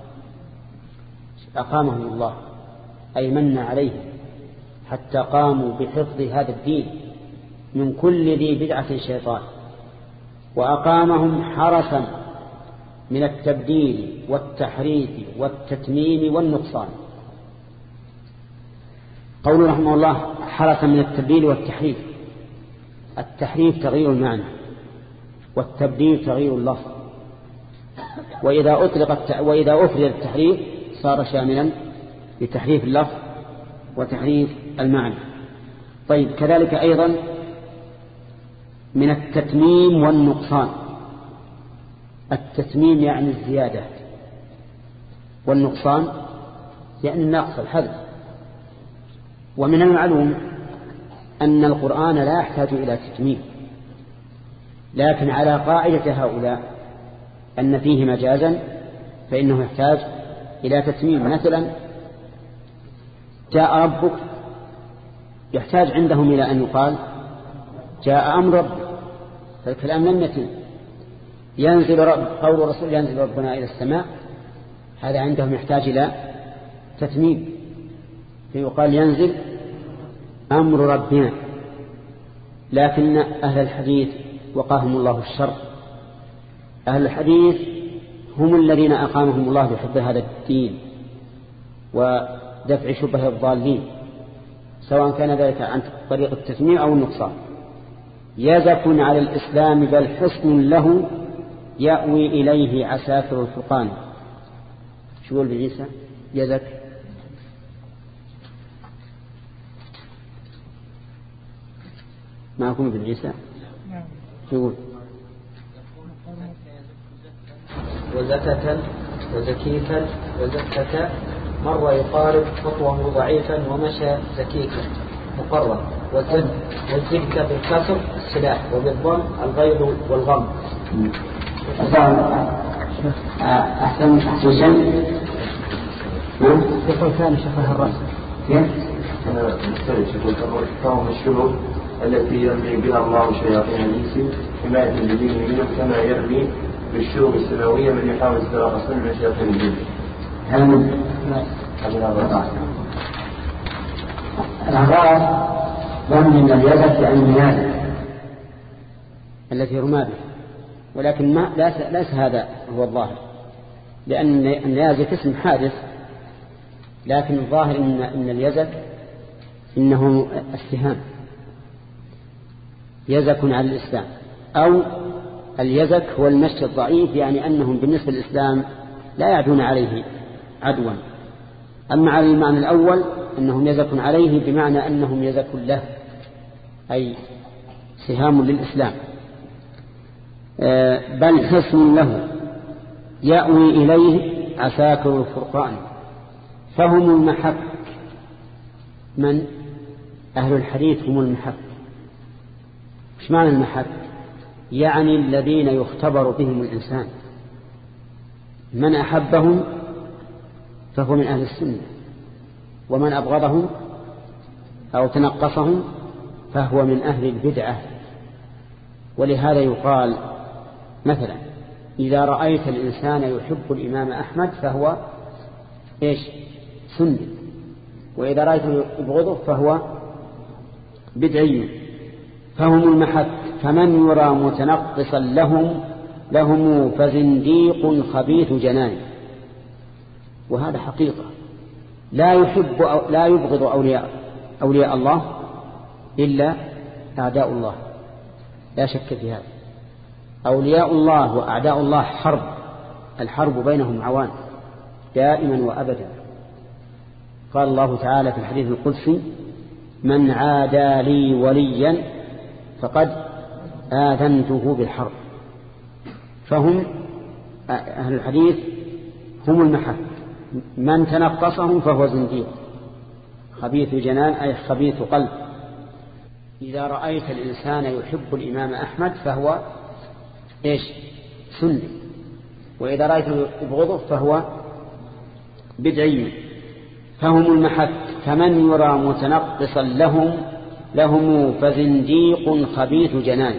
أقامهم الله أي من عليهم حتى قاموا بحفظ هذا الدين من كل ذي بدعة شيطان. وأقامهم حرسا من التبديل والتحريف والتتميم والنقصان. قوله رحمه الله حرسا من التبديل والتحريف. التحريف تغيير المعنى، والتبديل تغيير اللفظ. وإذا أطلق وإذا أفرد التحريف صار شاملا لتحريف اللفظ وتحريف المعنى. طيب كذلك أيضا من التتميم والنقصان. التتميم يعني الزيادة، والنقصان يعني النقص الحذف. ومن المعلوم أن القرآن لا يحتاج إلى تتميم، لكن على قاعدة هؤلاء أن فيه مجازا فإنه يحتاج إلى تتميم. مثلا جاء ربك يحتاج عندهم إلى أن يقال جاء أمر ربك، فالكلام لم يتم. ينزل رب قول الرسول ينزل ربنا إلى السماء، هذا عندهم يحتاج إلى تتميم، فيقال ينزل أمر ربنا. لكن أهل الحديث وقاهم الله الشر، أهل الحديث هم الذين أقامهم الله بحفظ هذا الدين ودفع شبه الضالين، سواء كان ذلك عن طريق التتميم أو النقصان. يزك على الإسلام بل حسن له يأوي إليه عساكر الفرقان. شو يقول بعيسى؟ يزك ما أكون بالعيسى يقول وزكة وزكيكا وزكة مرة يقارب خطوة ضعيفا ومشى زكيكا مقرر. والزكة بالكسر السلاح وبالضم الغيظ والغم. أحسن أحسن شيء يقول ثاني شفه الرأس أنا مسترد يقول فهم الشروط التي يرمي بها الله شياطين الإنس حماية الجن منهم كما يرمي بالشروط السماوية من يحاول استراق صنع شياطين الجن. هل من الأغراض رمي من اليد عن المياه التي رمى به، ولكن ما ليس هذا هو الظاهر، لأن اليازك اسم حادث، لكن الظاهر إن, إن اليزك إنه السهام، يزك على الإسلام، أو اليزك هو المشي الضعيف، يعني أنهم بالنسبة للإسلام لا يعدون عليه عدوا. أما على المعنى الأول أنهم يزك عليه بمعنى أنهم يزك له، أي سهام للإسلام. بل حسن له يأوي إليه عساكر الفرقان. فهم المحك. من؟ أهل الحديث هم المحك، إيش معنى المحك؟ يعني الذين يختبر بهم الإنسان، من أحبهم فهو من أهل السنة، ومن أبغضهم أو تنقصهم فهو من أهل البدعة. ولهذا يقال مثلا إذا رأيت الإنسان يحب الإمام أحمد فهو إيش؟ سني، وإذا رأيته يبغضه فهو بدعي. فهم المحك، فمن يرى متنقصا لهم لهم فزنديق خبيث جنان. وهذا حقيقة، لا يحب أو لا يبغض أولياء أولياء الله إلا أعداء الله، لا شك في هذا. أولياء الله وأعداء الله حرب، الحرب بينهم عوان دائما وأبدا. قال الله تعالى في الحديث القدسي: من عادى لي وليا فقد آذنته بالحرب. فهم أهل الحديث هم المحك، من تنقصهم فهو زنديق خبيث جنان، أي خبيث قلب. إذا رأيت الإنسان يحب الإمام أحمد فهو إيش؟ سني، وإذا رأيته يبغضه فهو بدعي. فهم المحك، فمن يرى متنقصا لهم لهم فزنديق خبيث جنان.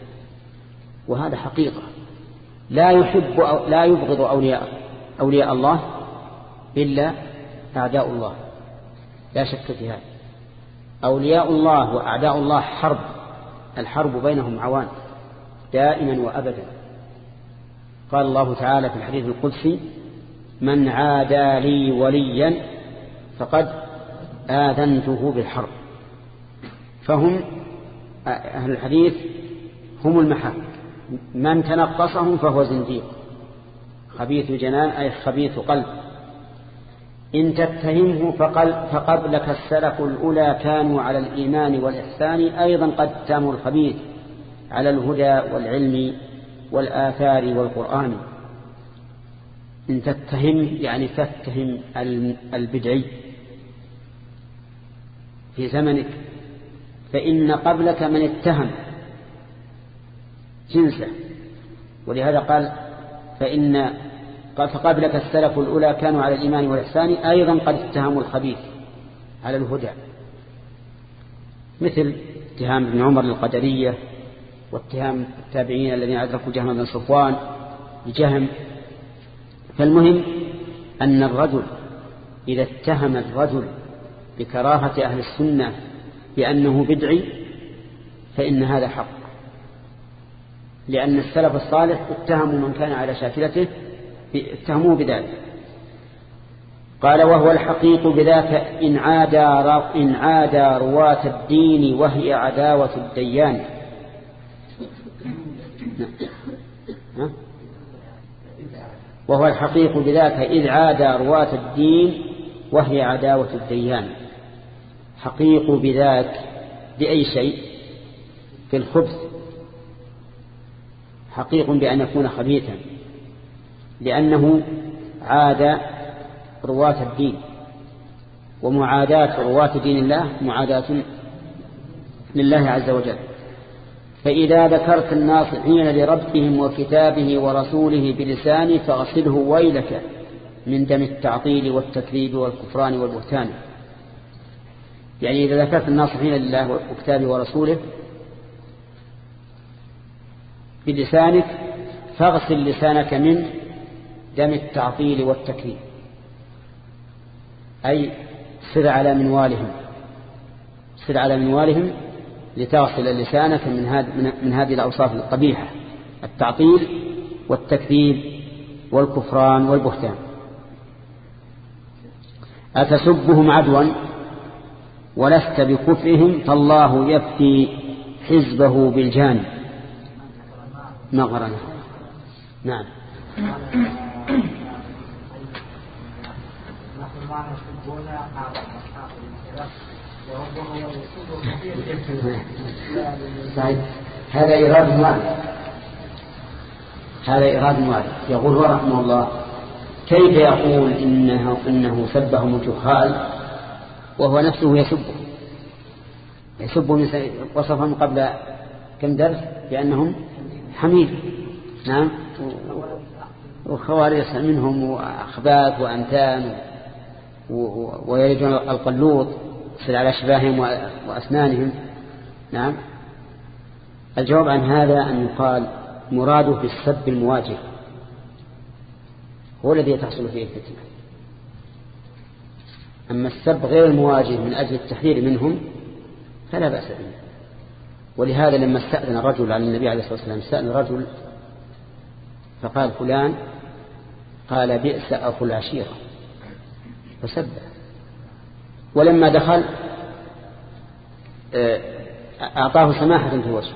وهذا حقيقة، لا يحب أو لا يبغض أولياء أولياء الله إلا أعداء الله، لا شك في هذا. أولياء الله وأعداء الله حرب، الحرب بينهم عوان دائما وأبدا. قال الله تعالى في الحديث القدسي: من عادى لي وليا فقد آذنته بالحرب. فهم أهل الحديث هم المحك، من تنقصهم فهو زنديق خبيث جنان، أي خبيث قلب. إن تتهمه فقبلك السلف الأولى كانوا على الإيمان والإحسان، أيضا قد تاموا الخبيث على الهدى والعلم والآثار والقرآن. إن تتهم يعني تتهم البدعي في زمنك، فإن قبلك من اتهم جنسه، ولهذا قال فإن فقبلك السلف الأولى كانوا على الإيمان والإحسان، أيضا قد اتهموا الخبيث على الهدى، مثل اتهام ابن عمر للقدرية، واتهام التابعين الذين أدركوا جهم بن صفوان بجهم. فالمهم أن الرجل إذا اتهم الرجل بكراهة أهل السنة بأنه بدعي فإن هذا حق، لأن السلف الصالح اتهموا من كان على شاكلته اتهموه بذلك. قال: وهو الحقيق بذاك إن عادى إن عادى رواة الدين وهي عداوة الديان. وهو الحقيق بذاك إذ عادى رواة الدين وهي عداوة الديان. حقيق بذاك بأي شيء؟ في الخبث، حقيق بأن يكون خبيثا، لأنه عاد رواة الدين، ومعاداة رواة دين الله معاداة لله عز وجل. فإذا ذكرت الناصحين لربهم وكتابه ورسوله بلسانه فأصله ويلك من دم التعطيل والتكذيب والكفران والبهتان. يعني إذا ذكرت الناصحين لله وكتابه ورسوله بلسانك فاغسل لسانك من دم التعطيل والتكذيب، أي سر على منوالهم سر على منوالهم لتغسل لسانك من هذه من هذه الأوصاف القبيحة: التعطيل والتكذيب والكفران والبهتان. أتسبهم عدوا ولست بكفرهم فالله يفتي حزبه بالجان مغرنا. نعم. هذا إيراد موارد هذا إيراد موارد يقول هو رحمه الله: كيف يقول إنه, إنه سبهم الجهال وهو نفسه يسبه يسبه وصفهم قبل كم درس بأنهم حمير. نعم. وخوارص منهم وأخباث وأنتان ويريدون القلوط يصل على أشباههم وأسنانهم. نعم. الجواب عن هذا أن يقال مراده بالسب المواجه هو الذي تحصل فيه الفتنة، أما السب غير المواجه من أجل التحذير منهم فلا بأس به. ولهذا لما استأذن الرجل على النبي عليه الصلاة والسلام، استأذن الرجل فقال فلان، قال بئس أخو العشيرة فسبه. ولما دخل أعطاه سماحة في وجهه،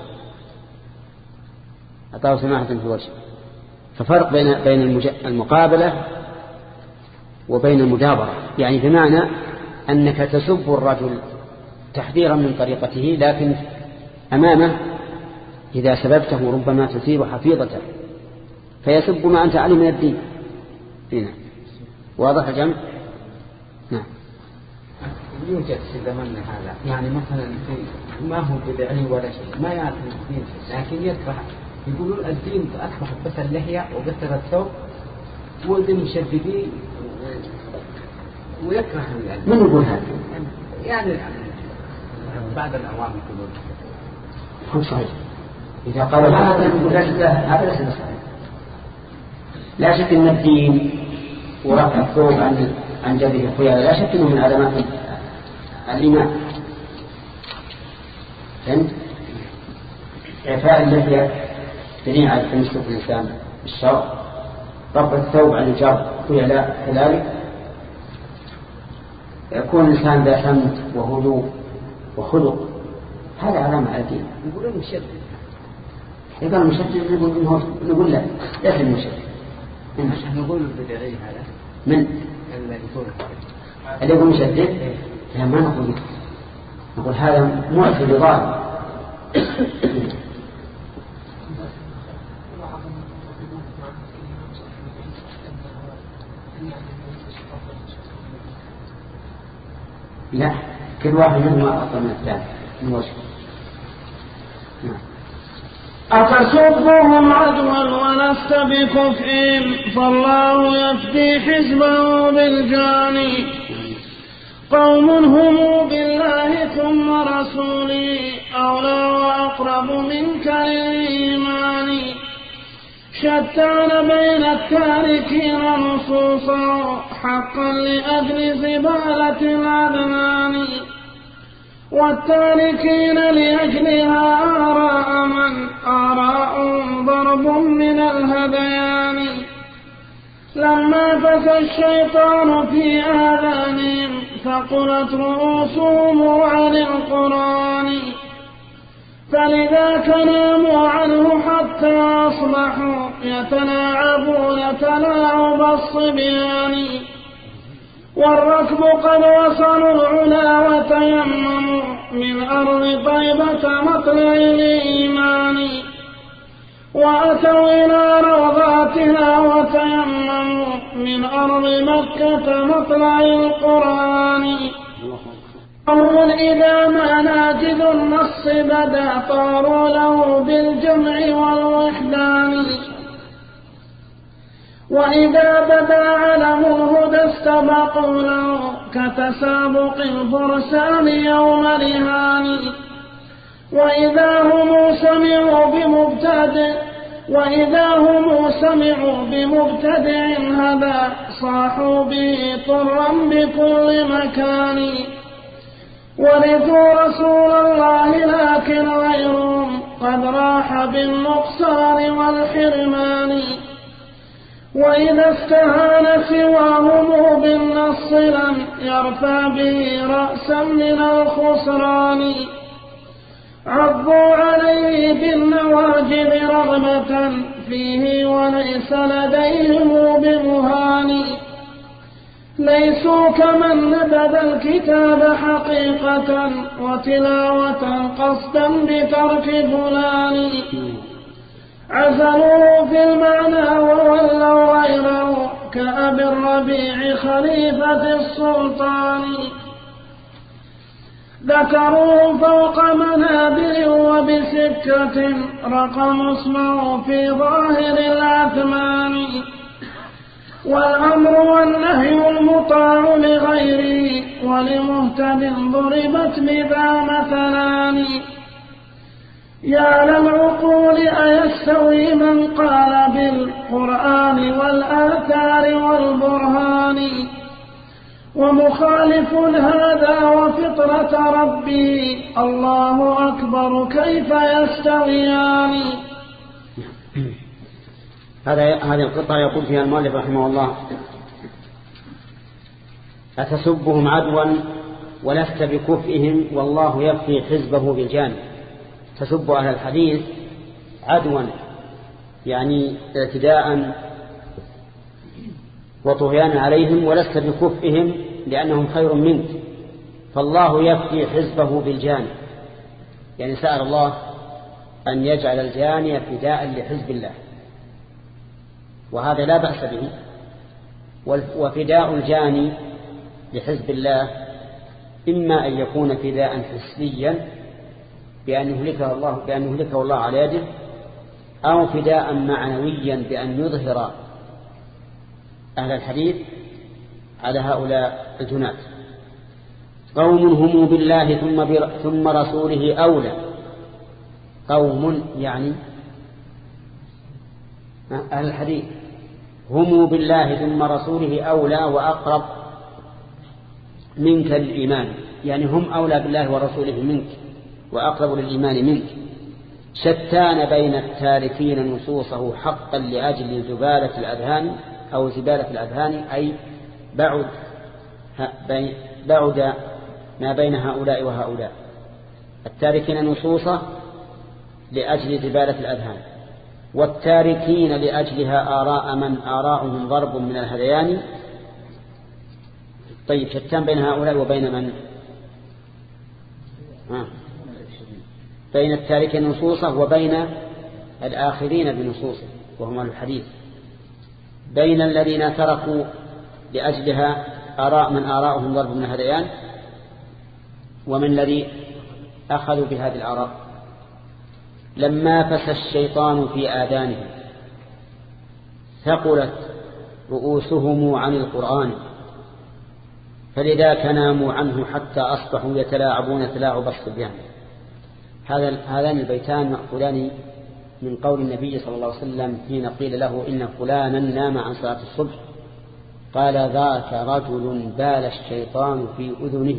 أعطاه سماحة في وجهه. ففرق بين بين المقابلة وبين المجابرة، يعني بمعنى أنك تسب الرجل تحذيرا من طريقته، لكن أمامه إذا سببته ربما تثير حفيظته فيسب ما أنت عليه من الدين. هنا واضح الجمع؟ نعم. يوجد في زماننا هذا يعني مثلا ما هو بدعي ولا شيء، ما يعرف الدين لكن يكره، يقولون الدين أصبح بس اللحية وبس الثوب والدين مشددين ويكره يعني. من يقول هذا؟ يعني بعض الأعوام يقولون هم صحيح. إذا قال هذا يقول هذا ليس صحيح. لا شك أن الدين ورفع الثوب عن عن جبهه الخيال لا شك أنه من علامات الإيمان. فهمت؟ إعفاء اللحية دليل على تمسك الإنسان بالشر، رفع الثوب عن الجر خيلاء كذلك. يكون الإنسان ذا سمت وهدوء وخلق، هذا علامة على الدين. يقولون مشدد، إذا المشدد نقول نقول لا ليس المشدد. عشان نقول البدعي هذا من اللي يقول اللي يقول مشدد، لا ما نقول، نقول هذا معتد ضال. لا، كل واحد منهما أفضل من الثاني من وجه. أتسبهم عدوا ولست بكفء فالله يفدي حزبه بالجاني. قوم هم بالله ثم رسولي أولى وأقرب منك للإيمان. شتان بين التاركين نصوصا حقا لأجل زبالة الأذنان، والتاركين لأجلها آراء من آراء ضرب من الهذيان. لما فسى الشيطان في آذانهم ثقلت رؤوسهم عن القرآن، فلذاك ناموا عنه حتى أصبحوا يتلاعبون تلاعب الصبيان. والركب قد وصلوا العلا وتيمموا من أرض طيبة مطلع الإيمان، وأتوا إلى روضاتها وتيمموا من أرض مكة مطلع القرآن. قوم إذا ما ناجذ النص بدا طاروا له بالجمع والوحدان، وإذا بدا علم الهدى استبقوا له كتسابق الفرسان يوم رهان. وإذا هم سمعوا بمبتدع وإذا هم سمعوا بمبتدع هذا صاحوا به طرا بكل مكان. ورثوا رسول الله لكن غيرهم قد راح بالنقصان والحرمان. وإذا استهان سواهم بالنص لم يرفع به رأسا من الخسران. عضوا عليه بالنواجذ رغبة فيه وليس لديهم بمهان. ليسوا كمن نبذ الكتاب حقيقة وتلاوة قصدا بترك فلان. عزلوه في المعنى وولوا غيره كأبي الربيع خليفة السلطان. ذكروه فوق منابر وبسكة رقم اسمه في ظاهر الأثمان والأمر والنهي المطاع لغيره ولمهتد ضربت بذا مثلان يا للعقول أيستوي من قال بالقرآن والآثار والبرهان ومخالف هذا وفطرة ربي الله أكبر كيف يستويان. هذا هذه القطعة يقول فيها المؤلف رحمه الله أتسبهم عدوا ولست بكفئهم والله يكفي حزبه بالجانب. تسب أهل الحديث عدوا يعني اعتداء وطغيان عليهم ولست بكفئهم لأنهم خير منك فالله يكفي حزبه بالجانب يعني سأل الله أن يجعل الجاني فداء لحزب الله وهذا لا بأس به وفداء الجاني لحزب الله إما أن يكون فداء حسيا بأن يهلكه الله, بأن يهلكه الله على يده أو فداء معنويا بأن يظهر أهل الحديث على هؤلاء الجنات. قوم هم بالله ثم, ثم رسوله أولى. قوم يعني أهل الحديث هم بالله ثم رسوله أولى وأقرب منك للإيمان يعني هم أولى بالله ورسوله منك وأقرب للإيمان منك. شتان بين التاركين نصوصه حقا لأجل زبالة الأذهان أو زبالة الأذهان أي بعد, بعد ما بين هؤلاء وهؤلاء. التاركين نصوصه لأجل زبالة الأذهان والتاركين لأجلها آراء من آراؤهم ضرب من الهذيان. طيب شتان بين هؤلاء وبين من آه. بين التاركين نصوصه وبين الآخرين بنصوصه وهم الحديث. بين الذين تركوا لأجلها آراء من آراؤهم ضرب من الهذيان ومن الذي أخذوا بهذه الآراء. لما فسى الشيطان في آذانهم ثقلت رؤوسهم عن القرآن فلذاك ناموا عنه حتى أصبحوا يتلاعبون تلاعب الصبيان. هذان البيتان مأخوذان من قول النبي صلى الله عليه وسلم حين قيل له إن فلانا نام عن صلاة الصبح قال ذاك رجل بال الشيطان في أذنه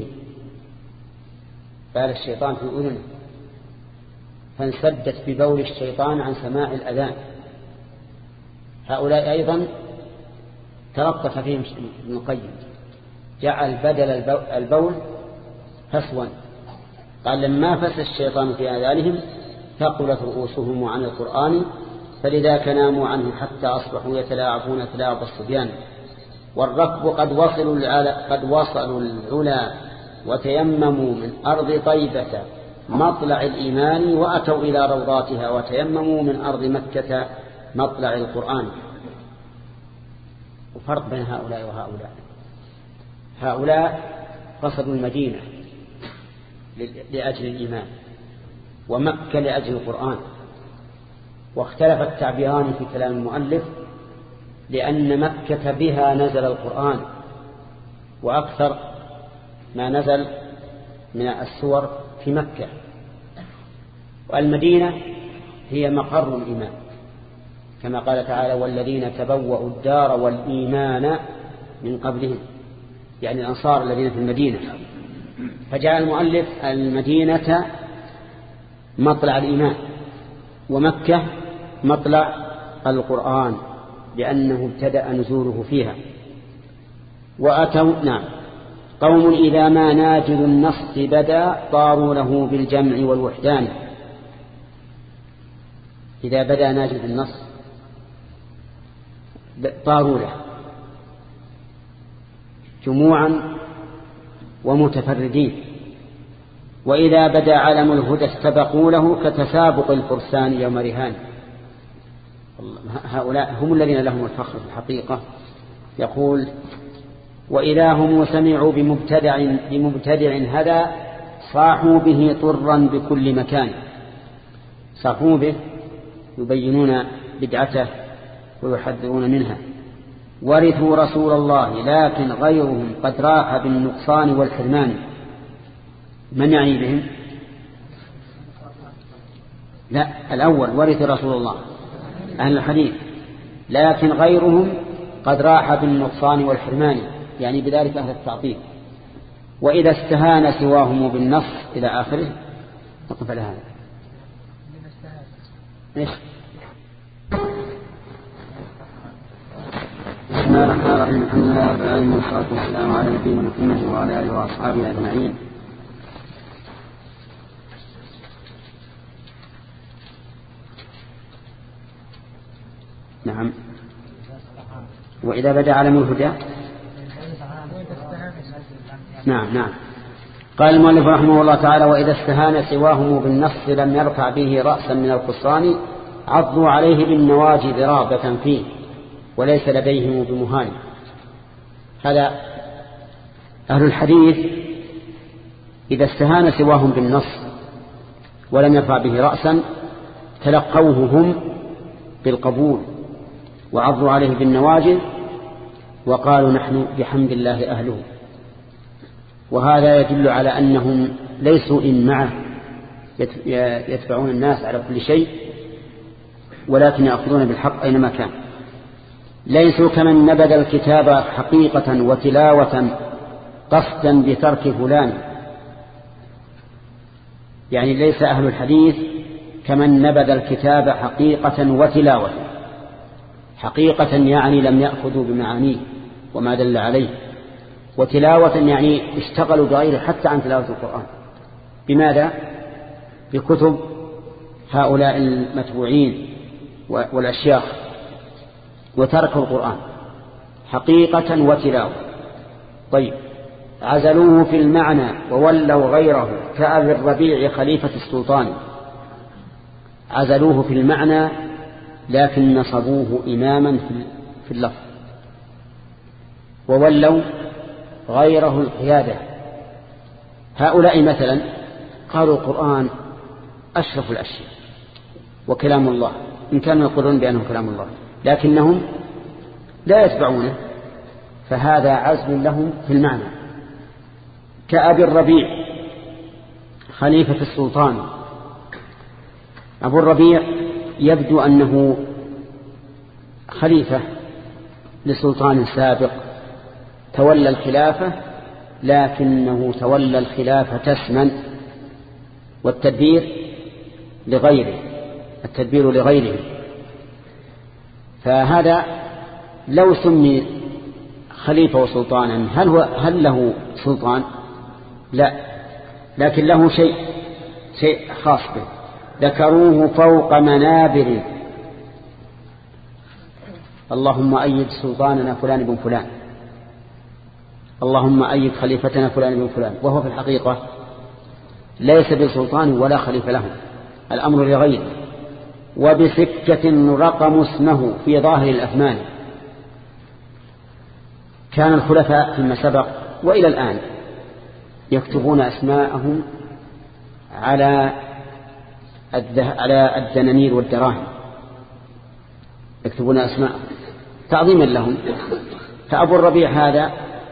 بال الشيطان في أذنه فانسدت ببول الشيطان عن سماع الأذان. هؤلاء أيضا تلطف فيهم ابن القيم جعل بدل البول فسوا قال لما فسى الشيطان في آذانهم ثقلت رؤوسهم عن القرآن فلذاك ناموا عنه حتى أصبحوا يتلاعبون تلاعب الصبيان. والركب قد وصلوا العلا قد وصلوا العلا وتيمموا من أرض طيبة مطلع الإيمان وأتوا إلى روضاتها وتيمموا من أرض مكة مطلع القرآن. وفرق بين هؤلاء وهؤلاء. هؤلاء قصدوا المدينة لأجل الإيمان ومكة لأجل القرآن. واختلف التعبيران في كلام المؤلف لأن مكة بها نزل القرآن وأكثر ما نزل من السور في مكة والمدينة هي مقر الإيمان كما قال تعالى والذين تبوأوا الدار والإيمان من قبلهم يعني الأنصار الذين في المدينة. فجعل المؤلف المدينة مطلع الإيمان ومكة مطلع القرآن لأنه ابتدأ نزوله فيها. وأتوا نعم قوم إذا ما ناجل النص بدا طاروا له بالجمع والوحدان. إذا بدا ناجل النص طاروا له جموعا ومتفردين. وإذا بدا علم الهدى استبقوا له كتسابق الفرسان يوم رهان. هؤلاء هم الذين لهم الفخر في الحقيقة. يقول وإذا هم سمعوا بمبتدع, بمبتدع هذا صاحوا به طرا بكل مكان. صاحوا به يبينون بدعته ويحذرون منها. ورثوا رسول الله لكن غيرهم قد راح بالنقصان والحرمان. من يعني بهم؟ لا، الأول ورث رسول الله أهل الحديث، لكن غيرهم قد راح بالنقصان والحرمان، يعني بذلك أهل التعطيل. وإذا استهان سواهم بالنص إلى آخره. نقف على هذا. إيش؟ بسم الله الرحمن الرحيم. الحمد لله رب العالمين والصلاة والسلام على نبينا محمد وعلى آله وأصحابه أجمعين. نعم. وإذا بدأ علم الهدى. نعم نعم. قال المؤلف رحمه الله تعالى: وإذا استهان سواهم بالنص لم يرفع به رأسا من القصان عضوا عليه بالنواجذ رغبة فيه وليس لديهم بمهان. هذا أهل الحديث إذا استهان سواهم بالنص ولم يرفع به رأسا تلقوه هم بالقبول وعضوا عليه بالنواجذ وقالوا نحن بحمد الله أهله. وهذا يدل على أنهم ليسوا إن معه يتبعون الناس على كل شيء، ولكن يأخذون بالحق أينما كان. ليسوا كمن نبذ الكتاب حقيقة وتلاوة قصدا بترك فلان. يعني ليس أهل الحديث كمن نبذ الكتاب حقيقة وتلاوة. حقيقة يعني لم يأخذوا بمعانيه وما دل عليه، وتلاوة يعني اشتغلوا بغيره حتى عن تلاوة القرآن. بماذا؟ بكتب هؤلاء المتبوعين والأشياخ، وتركوا القرآن حقيقة وتلاوة. طيب، عزلوه في المعنى وولوا غيره كأبي الربيع خليفة السلطان. عزلوه في المعنى لكن نصبوه إماما في اللفظ، وولوا غيره القيادة. هؤلاء مثلا قالوا القرآن أشرف الأشياء وكلام الله، إن كانوا يقولون بأنه كلام الله لكنهم لا يتبعونه، فهذا عزل لهم في المعنى. كأبي الربيع خليفة السلطان. أبو الربيع يبدو أنه خليفة لسلطان سابق تولى الخلافة، لكنه تولى الخلافة اسما والتدبير لغيره، التدبير لغيره. فهذا لو سمي خليفة وسلطانا هل, هو هل له سلطان؟ لا، لكن له شيء شيء خاص به. ذكروه فوق منابر. اللهم أيد سلطاننا فلان بن فلان، اللهم أيد خليفتنا فلان بن فلان، وهو في الحقيقة ليس بسلطان ولا خليفة له، الأمر لغيره. وبسكة رقم اسمه في ظاهر الأثمان. كان الخلفاء فيما سبق وإلى الآن يكتبون أسماءهم على على الدنانير والدراهم، يكتبون أسماء تعظيما لهم. فأبو الربيع هذا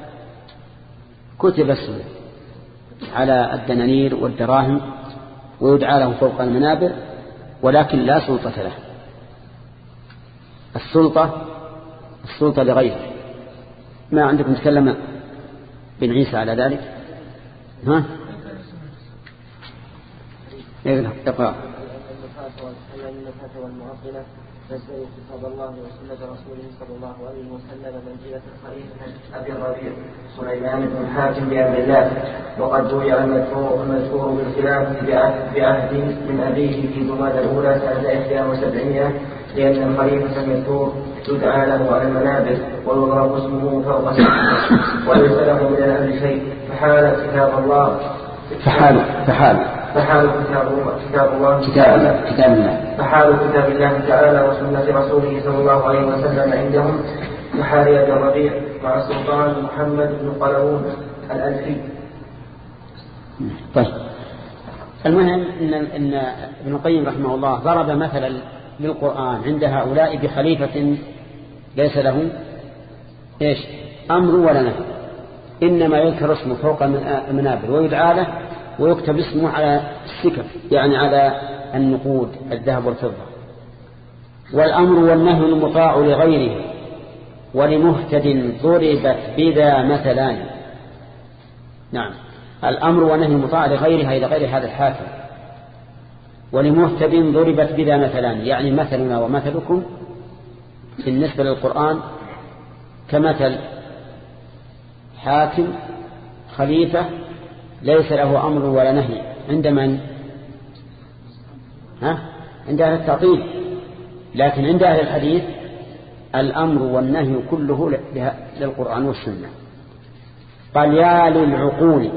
كتب اسمه على الدنانير والدراهم ويدعى له فوق المنابر، ولكن لا سلطة له. السلطة السلطة لغيره. ما عندكم تكلم بن عيسى على ذلك؟ ها؟ اقرأ. والمعطلة تسأل كتاب الله وسنة رسوله صلى الله عليه وسلم منزلة الخليفة أبي الربيع سليمان بن حاتم بأمر الله، وقد جوع المذكور بالخلاف بعهد من أبيه في جمادى الأولى سنة إحدى وسبعمائة، لأن الخليفة المذكور يدعى له على المنابر ويضرب اسمه فوق سبعه وليس له من الأمر شيء. فحال كتاب الله فحال فحال فحال كتاب الله كتاب الله كتاب كتاب الله فحال كتاب الله تعالى وسنة رسوله صلى الله عليه وسلم عندهم كحال أبي الربيع مع السلطان محمد بن قلاوون الألفي. طيب المهم إن, إن ابن القيم رحمه الله ضرب مثلا للقرآن عند هؤلاء بخليفة ليس له إيش أمر ولا نهي، إنما يذكر اسمه فوق المنابر ويدعى له ويكتب اسمه على السكك يعني على النقود الذهب والفضة. والأمر والنهي المطاع لغيره ولمهتد ضربت بذا مثلان. نعم الأمر والنهي المطاع لغيرها إلى غير هذا الحاكم، ولمهتد ضربت بذا مثلان يعني مثلنا ومثلكم بالنسبة للقرآن كمثل حاكم خليفة ليس له أمر ولا نهي عند من؟ ها؟ عند أهل التعطيل، لكن عند أهل الحديث الأمر والنهي كله للقرآن والسنة. قال يا للعقول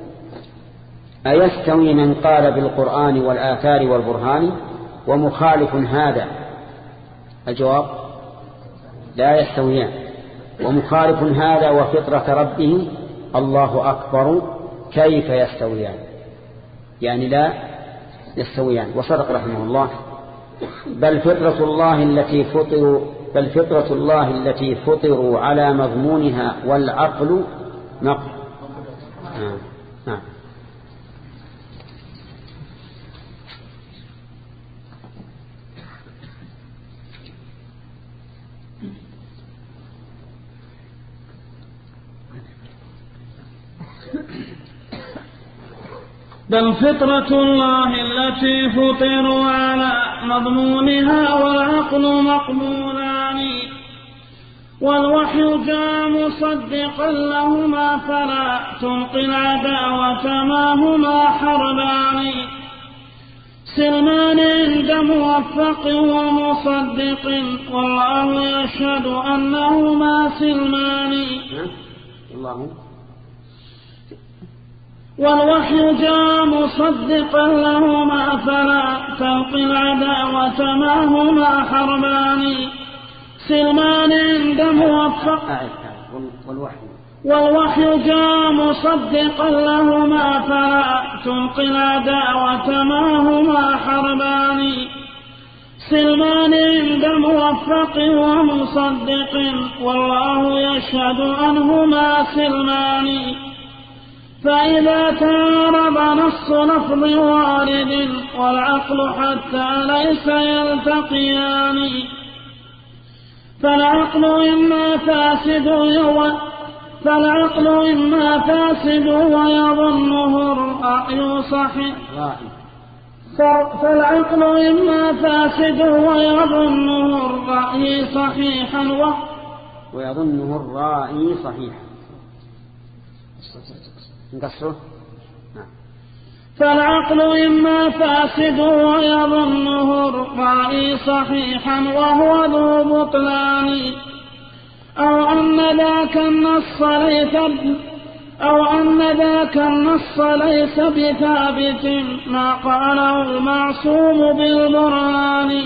أيستوي من قال بالقرآن والآثار والبرهان ومخالف هذا؟ الجواب لا يستويان، ومخالف هذا وفطرة ربه الله أكبر كيف يستويان؟ يعني لا يستويان. وصدق رحمه الله بل فطرة الله التي فطروا بل فطرة الله التي فطروا على مضمونها والعقل نقل. آه. آه. بل فطرة الله التي فطروا على مضمونها والعقل مقبولان والوحي جاء مصدقا لهما فلا تلقي العداوة ما هما حربان سلمان عند موفق ومصدق والله يشهد أنهما سلمان. الله والوحي جاء مصدقا لهما فلا تلقي العداوة ما هما حربان سلمان عند موفق والوحي والوحي جاء مصدقا لهما فلا تلقي العداوة ما هما حربان سلمان عند موفق ومصدق والله يشهد أنهما سلمان. فإذا تعارض نص لفظ وارد والعقل حتى ليس يلتقيان فالعقل إما فاسد فالعقل إما فاسد ويظنه الرأي صحيح فالعقل إما فاسد ويظنه الرأي صحيحا ويظنه الرأي صحيحا نقصه. فالعقل إما فاسد ويظنه الرأي صحيحا وهو ذو بطلان أو أن ذاك النص ليس أو أن ذاك النص ليس بثابت ما قاله المعصوم بالبرهان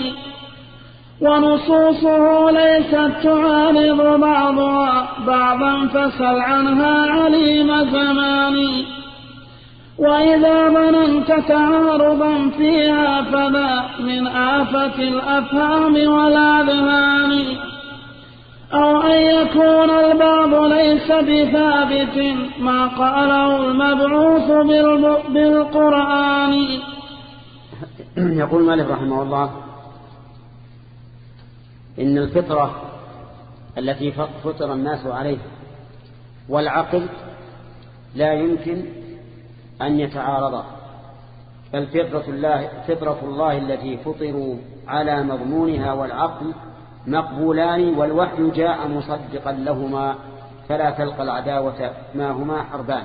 ونصوصه ليست تعارض بعضها بعضا فسل عنها عليم زمان وإذا ظننت تعارضا فيها فذا من آفة الأفهام والأذهان أو أن يكون البعض ليس بثابت ما قاله المبعوث بالقرآن. يقول مالك رحمه الله إن الفطرة التي فطر الناس عليها والعقل لا يمكن أن يتعارضا بل فطرة الله, فطرة الله التي فطروا على مضمونها والعقل مقبولان والوحي جاء مصدقا لهما فلا تلقى العداوة ما هما حربان.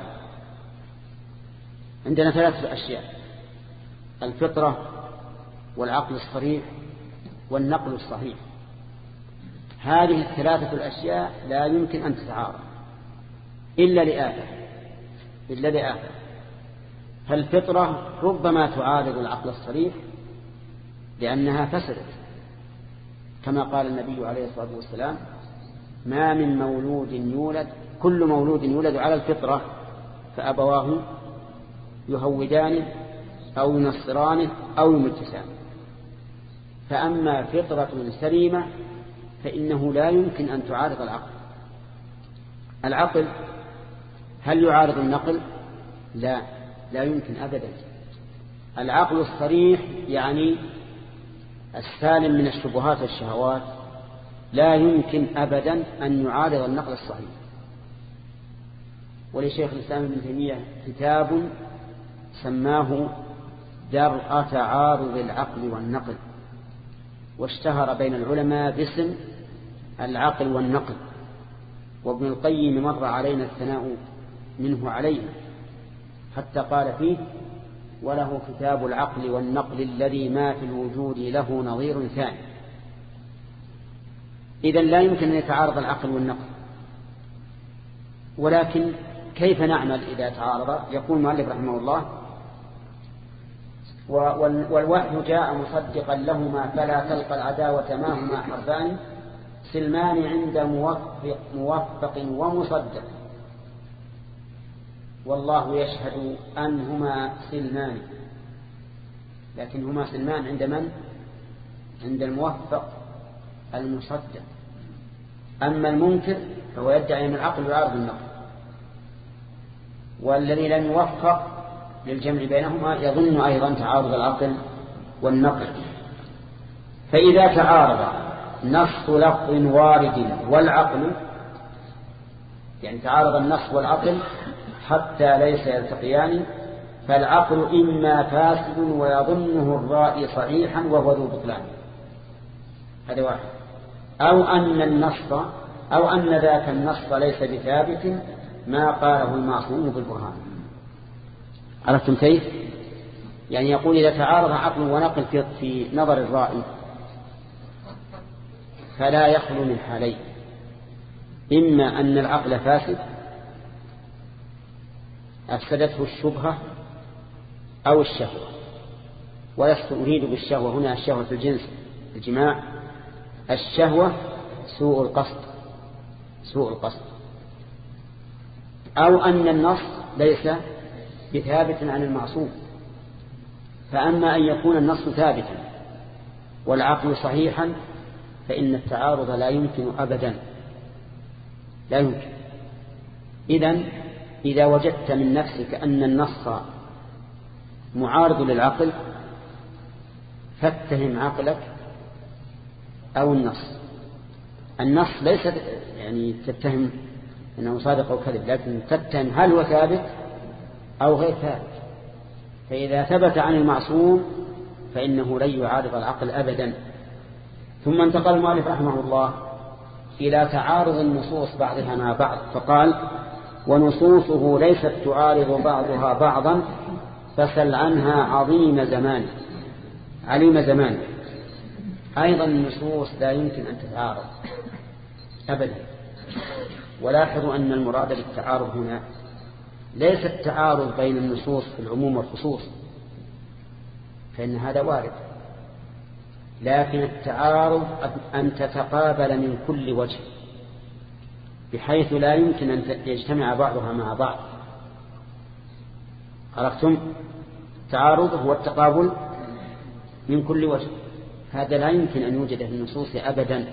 عندنا ثلاثة أشياء: الفطرة والعقل الصريح والنقل الصحيح. هذه الثلاثة الأشياء لا يمكن أن تتعارض إلا لآفة إلا لآفة فالفطرة ربما تعارض العقل الصريح لأنها فسدت كما قال النبي عليه الصلاة والسلام: ما من مولود يولد كل مولود يولد على الفطرة فأبواه يهودانه أو ينصرانه أو يمجسانه. فأما فطرة سليمة فإنه لا يمكن أن تعارض العقل. العقل هل يعارض النقل؟ لا، لا يمكن أبدا. العقل الصريح يعني السالم من الشبهات والشهوات لا يمكن أبدا أن يعارض النقل الصحيح. ولشيخ الإسلام ابن تيمية كتاب سماه درء تعارض العقل والنقل، واشتهر بين العلماء باسم العقل والنقل. وابن القيم مر علينا الثناء منه عليه حتى قال فيه: وله كتاب العقل والنقل الذي ما في الوجود له نظير ثاني. إذن لا يمكن أن يتعارض العقل والنقل. ولكن كيف نعمل إذا تعارض؟ يقول المؤلف رحمه الله: والوحي جاء مصدقا لهما فلا تلقى العداوة ما هما حرفان سلمان عند موفق, موفق ومصدق، والله يشهد أنهما سلمان. لكن هما سلمان عند من؟ عند الموفق المصدق. أما المنكر فهو يدعي أن العقل يعارض النقل، والذي لم يوفق للجمع بينهما يظن أيضا تعارض العقل والنقل. فإذا تعارض نص لفظ وارد والعقل، يعني تعارض النص والعقل حتى ليس يلتقيان، فالعقل إما فاسد ويظنه الرائي صحيحا وهو ذو بطلان، هذا واحد، أو أن النص أو أن ذاك النص ليس بثابت ما قاله المعصوم بالبرهان. عرفتم كيف؟ يعني يقول إذا تعارض عقل ونقل في نظر الرائي فلا يخلو من حالين: إما أن العقل فاسد أفسدته الشبهة أو الشهوة. ولست أريد بالشهوة هنا الشهوة الجنس الجماع، الشهوة سوء القصد سوء القصد أو أن النص ليس بثابت عن المعصوم. فأما أن يكون النص ثابتا والعقل صحيحا فإن التعارض لا يمكن أبدا، لا يمكن. إذن إذا وجدت من نفسك أن النص معارض للعقل فاتهم عقلك أو النص. النص ليس يعني تتهم أنه صادق أو كذب، لكن تتهم هل هو ثابت أو غير ثابت. فإذا ثبت عن المعصوم فإنه لن يعارض العقل أبدا. ثم انتقل المؤلف رحمه الله إلى تعارض النصوص بعضها مع بعض، فقال: ونصوصه ليست تعارض بعضها بعضا فسل عنها عظيم زمان عليم زمان. أيضا النصوص لا يمكن أن تتعارض أبدا. ولاحظوا أن المراد بالتعارض هنا ليس التعارض بين النصوص في العموم والخصوص، فإن هذا وارد، لكن التعارض أن تتقابل من كل وجه بحيث لا يمكن أن يجتمع بعضها مع بعض. عرفتم؟ التعارض هو التقابل من كل وجه، هذا لا يمكن أن يوجد في النصوص أبدا.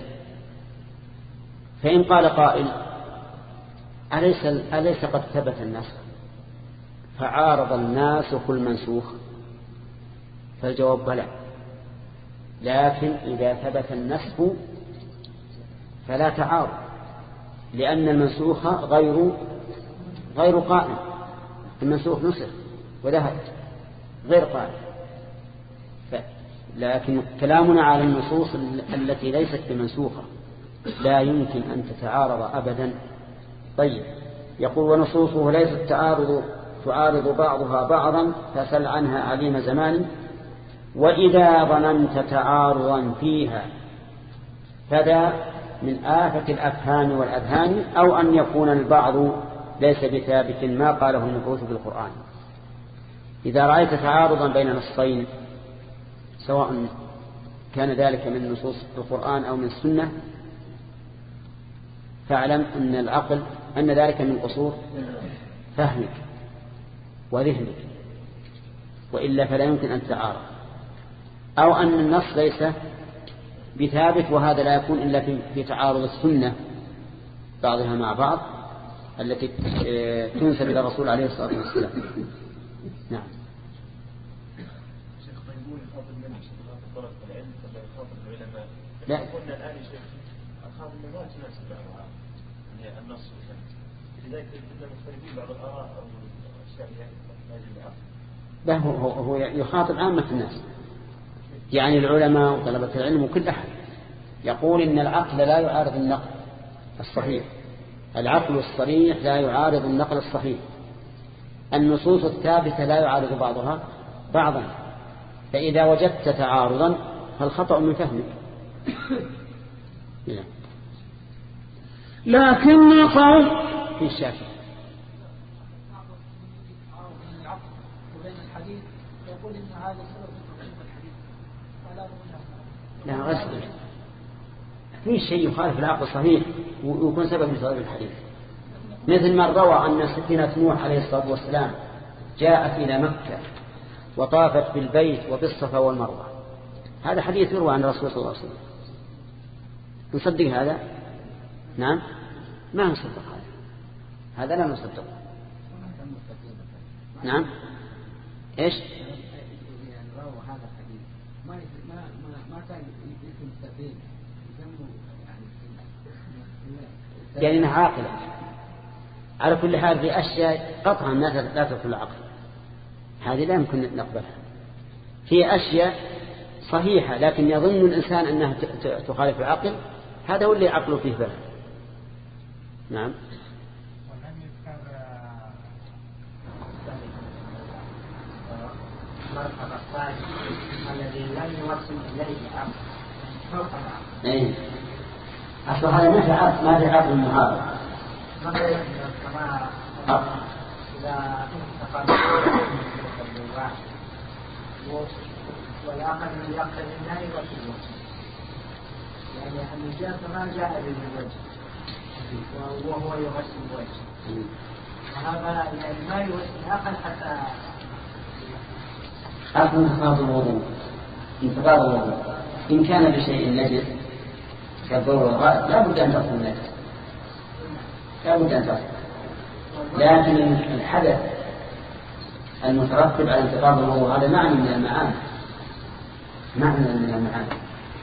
فإن قال قائل: أليس, أليس قد ثبت النسخ فعارض الناسخ المنسوخ؟ فالجواب بلى، لكن إذا ثبت النسخ فلا تعارض، لأن المنسوخ غير غير قائم. المنسوخ نسخ وذهب غير قائم. لكن كلامنا على النصوص التي ليست بمنسوخة لا يمكن أن تتعارض أبدا. طيب، يقول: ونصوصه ليست تعارض تعارض بعضها بعضا فسل عنها عليم زمان، وإذا ظننت تعارضا فيها فذا من آفة الأفهام والأذهان، أو أن يكون البعض ليس بثابت ما قاله المبعوث بالقرآن. إذا رأيت تعارضا بين نصين سواء كان ذلك من نصوص القرآن أو من السنة فاعلم أن العقل أن ذلك من قصور فهمك وذهنك، وإلا فلا يمكن أن تتعارض، أو أن النص ليس بثابت، وهذا لا يكون إلا في تعارض السنة بعضها مع بعض التي تنسب إلى الرسول عليه الصلاة والسلام. نعم. شيخ طيبون يخاطب من طلب العلم ولا يخاطب العلماء؟ لا. قلنا الآن يا شيخ الخاطب ما تناسب يعني النص، لذلك كنا مختلفين بعض الآراء أو الأشياء لا يجب لا، هو هو يخاطب عامة الناس، يعني العلماء وطلبة العلم وكل أحد. يقول إن العقل لا يعارض النقل الصحيح، العقل الصريح لا يعارض النقل الصحيح، النصوص الثابتة لا يعارض بعضها بعضا، فإذا وجدت تعارضا فالخطأ من فهمك. لكن قول في الشافعي يقول إن هذا سبب تضعيف الحديث ولا لا غسل في شيء يخالف العقل الصحيح ويكون سبب لتضعيف الحديث، مثل ما روى أن سفينة نوح عليه الصلاة والسلام جاءت إلى مكة وطافت بالبيت وبالصفا والمروة، هذا حديث يروى عن الرسول صلى الله عليه وسلم، نصدق هذا؟ نعم ما نصدق هذا، هذا لا نصدق. نعم ايش؟ هذا الحديث ما ما ما ما كان يمكن سفين يعني يعني انها عاقله. على كل حال في اشياء قطعا لا تدخل العقل، هذه لا يمكن نقبلها. في اشياء صحيحه لكن يظن الانسان انها تخالف العقل، هذا هو اللي عقله فيه بلد. نعم. مرتبة الثاني الذي لم يوصل إليه العقل فوق العقل. إيه. أصل هذا ما في عقل ما في عقل معارض. مثلا كما إذا انتقل الواحد والآخر من يقتل النهي والوجه، يعني النجاة ما جاء به الوجه وهو يغسل الوجه، وهذا يعني ما يغسل الآخر حتى عقل انتقاض الوضوء. انتقاض الوضوء إن كان بشيء نجس كالضوء والغائط لا بد أن تصل النجس، لا بد أن تصل، لكن الحدث المترتب على انتقاض الوضوء هذا معنى من المعاني، معنى من المعاني،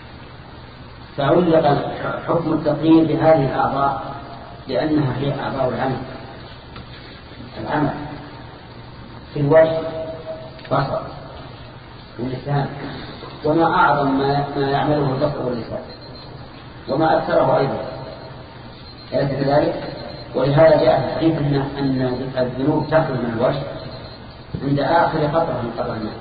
فعلق حكم التقييد بهذه الأعضاء لأنها هي أعضاء العمل. العمل في الوجه بصر واللسان، وما أعظم ما يعمله البصر واللسان وما أكثره أيضا، أليس كذلك؟ ولهذا جاء في الحديث أن الذنوب تخرج من الوجه عند آخر قطرة من قطر الماء.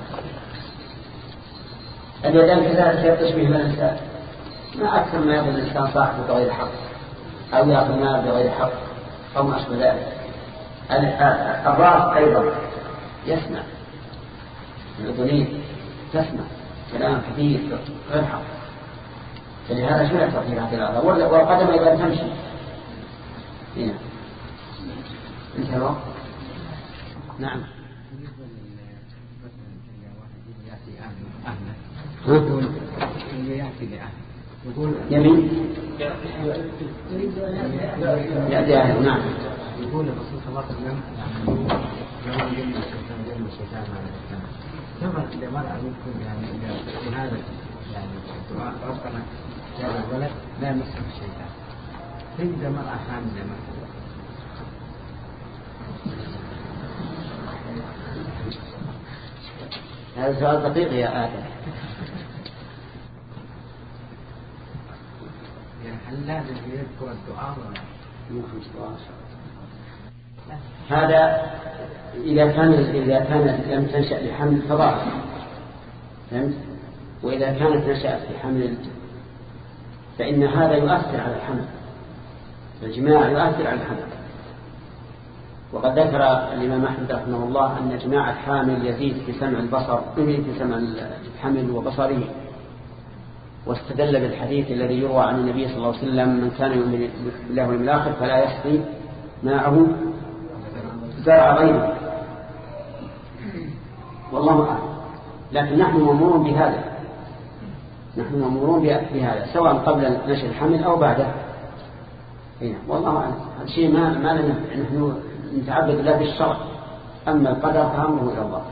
اليدان كذلك يتشبه من الإنسان، ما أكثر ما يأخذ الإنسان صاحبه بغير حق أو يأخذ مال بغير حق أو ما أشبه ذلك. الرأس أيضا يسمع، الأذنين تسمع كلام كثير غير حق، فلهذا شرع تطهير هذه الأعضاء. والقدم أيضا تمشي. هنا انتهى الوقت. نعم. يقول يمين يأتي أهله. نعم. يقول الرسول صلى الله عليه وسلم كما إذا مرأة ممكن يعني إذا هذا يعني ربنا جاء الولد لا يمسك الشيطان، فإذا مرأة حاملة مثلا هذا سؤال دقيق يا آدم. يعني هل لازم يذكر الدعاء ولا هذا إذا كان إذا كانت لم تنشأ لحمل فضاعف، فهمت؟ وإذا كانت نشأت لحمل فإن هذا يؤثر على الحمل، الجماع يؤثر على الحمل. وقد ذكر الإمام أحمد رحمه الله أن جماع الحامل يزيد في سمع البصر يزيد في سمع الحمل وبصره، واستدل بالحديث الذي يروى عن النبي صلى الله عليه وسلم: من كان يؤمن بالله واليوم الآخر فلا يسقي ماءه زرع غيره. والله أعلم. لكن نحن مأمورون بهذا، نحن مأمورون بهذا سواء قبل نشأ الحمل أو بعده. هنا والله أعلم. هذا شيء ما ما لنا نحن نتعبد الله بالشرع، أما القدر فأمره إلى الله.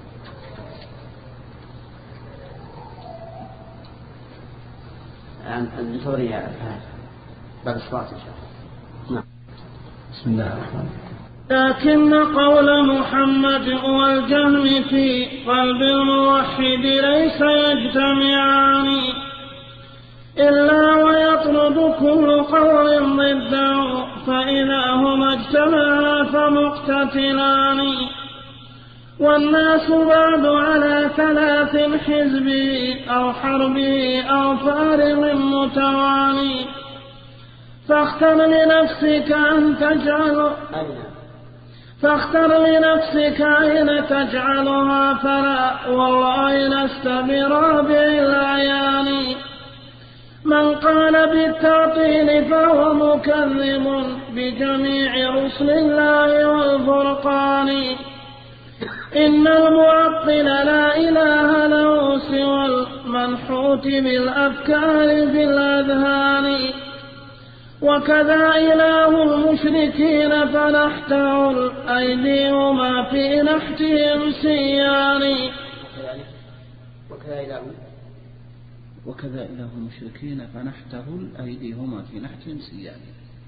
انتظري يا بعد الصلاة إن شاء الله. نعم. بسم الله الرحمن الرحيم. لكن قول محمد والجهم في قلب الموحد ليس يجتمعان إلا ويطرد كل قول ضده، فإذا هما اجتمعا فمقتتلان. والناس بعد على ثلاث حزب أو حرب أو فارغ متواني، فاختر لنفسك أن تجعل فاختر لنفسك أين تجعلها، فلا والله لست برابع الأعيان. من قال بالتعطيل فهو مكذب بجميع رسل الله والفرقان. إن المعطل لا إله له سوى المنحوت بالأفكار في الأذهان. وكذا إله المشركين فنحته الأيدي وما في نحتهم سيان. وكذا إله وكذا إله المشركين فنحته الأيدي هما في نحتهم سيان.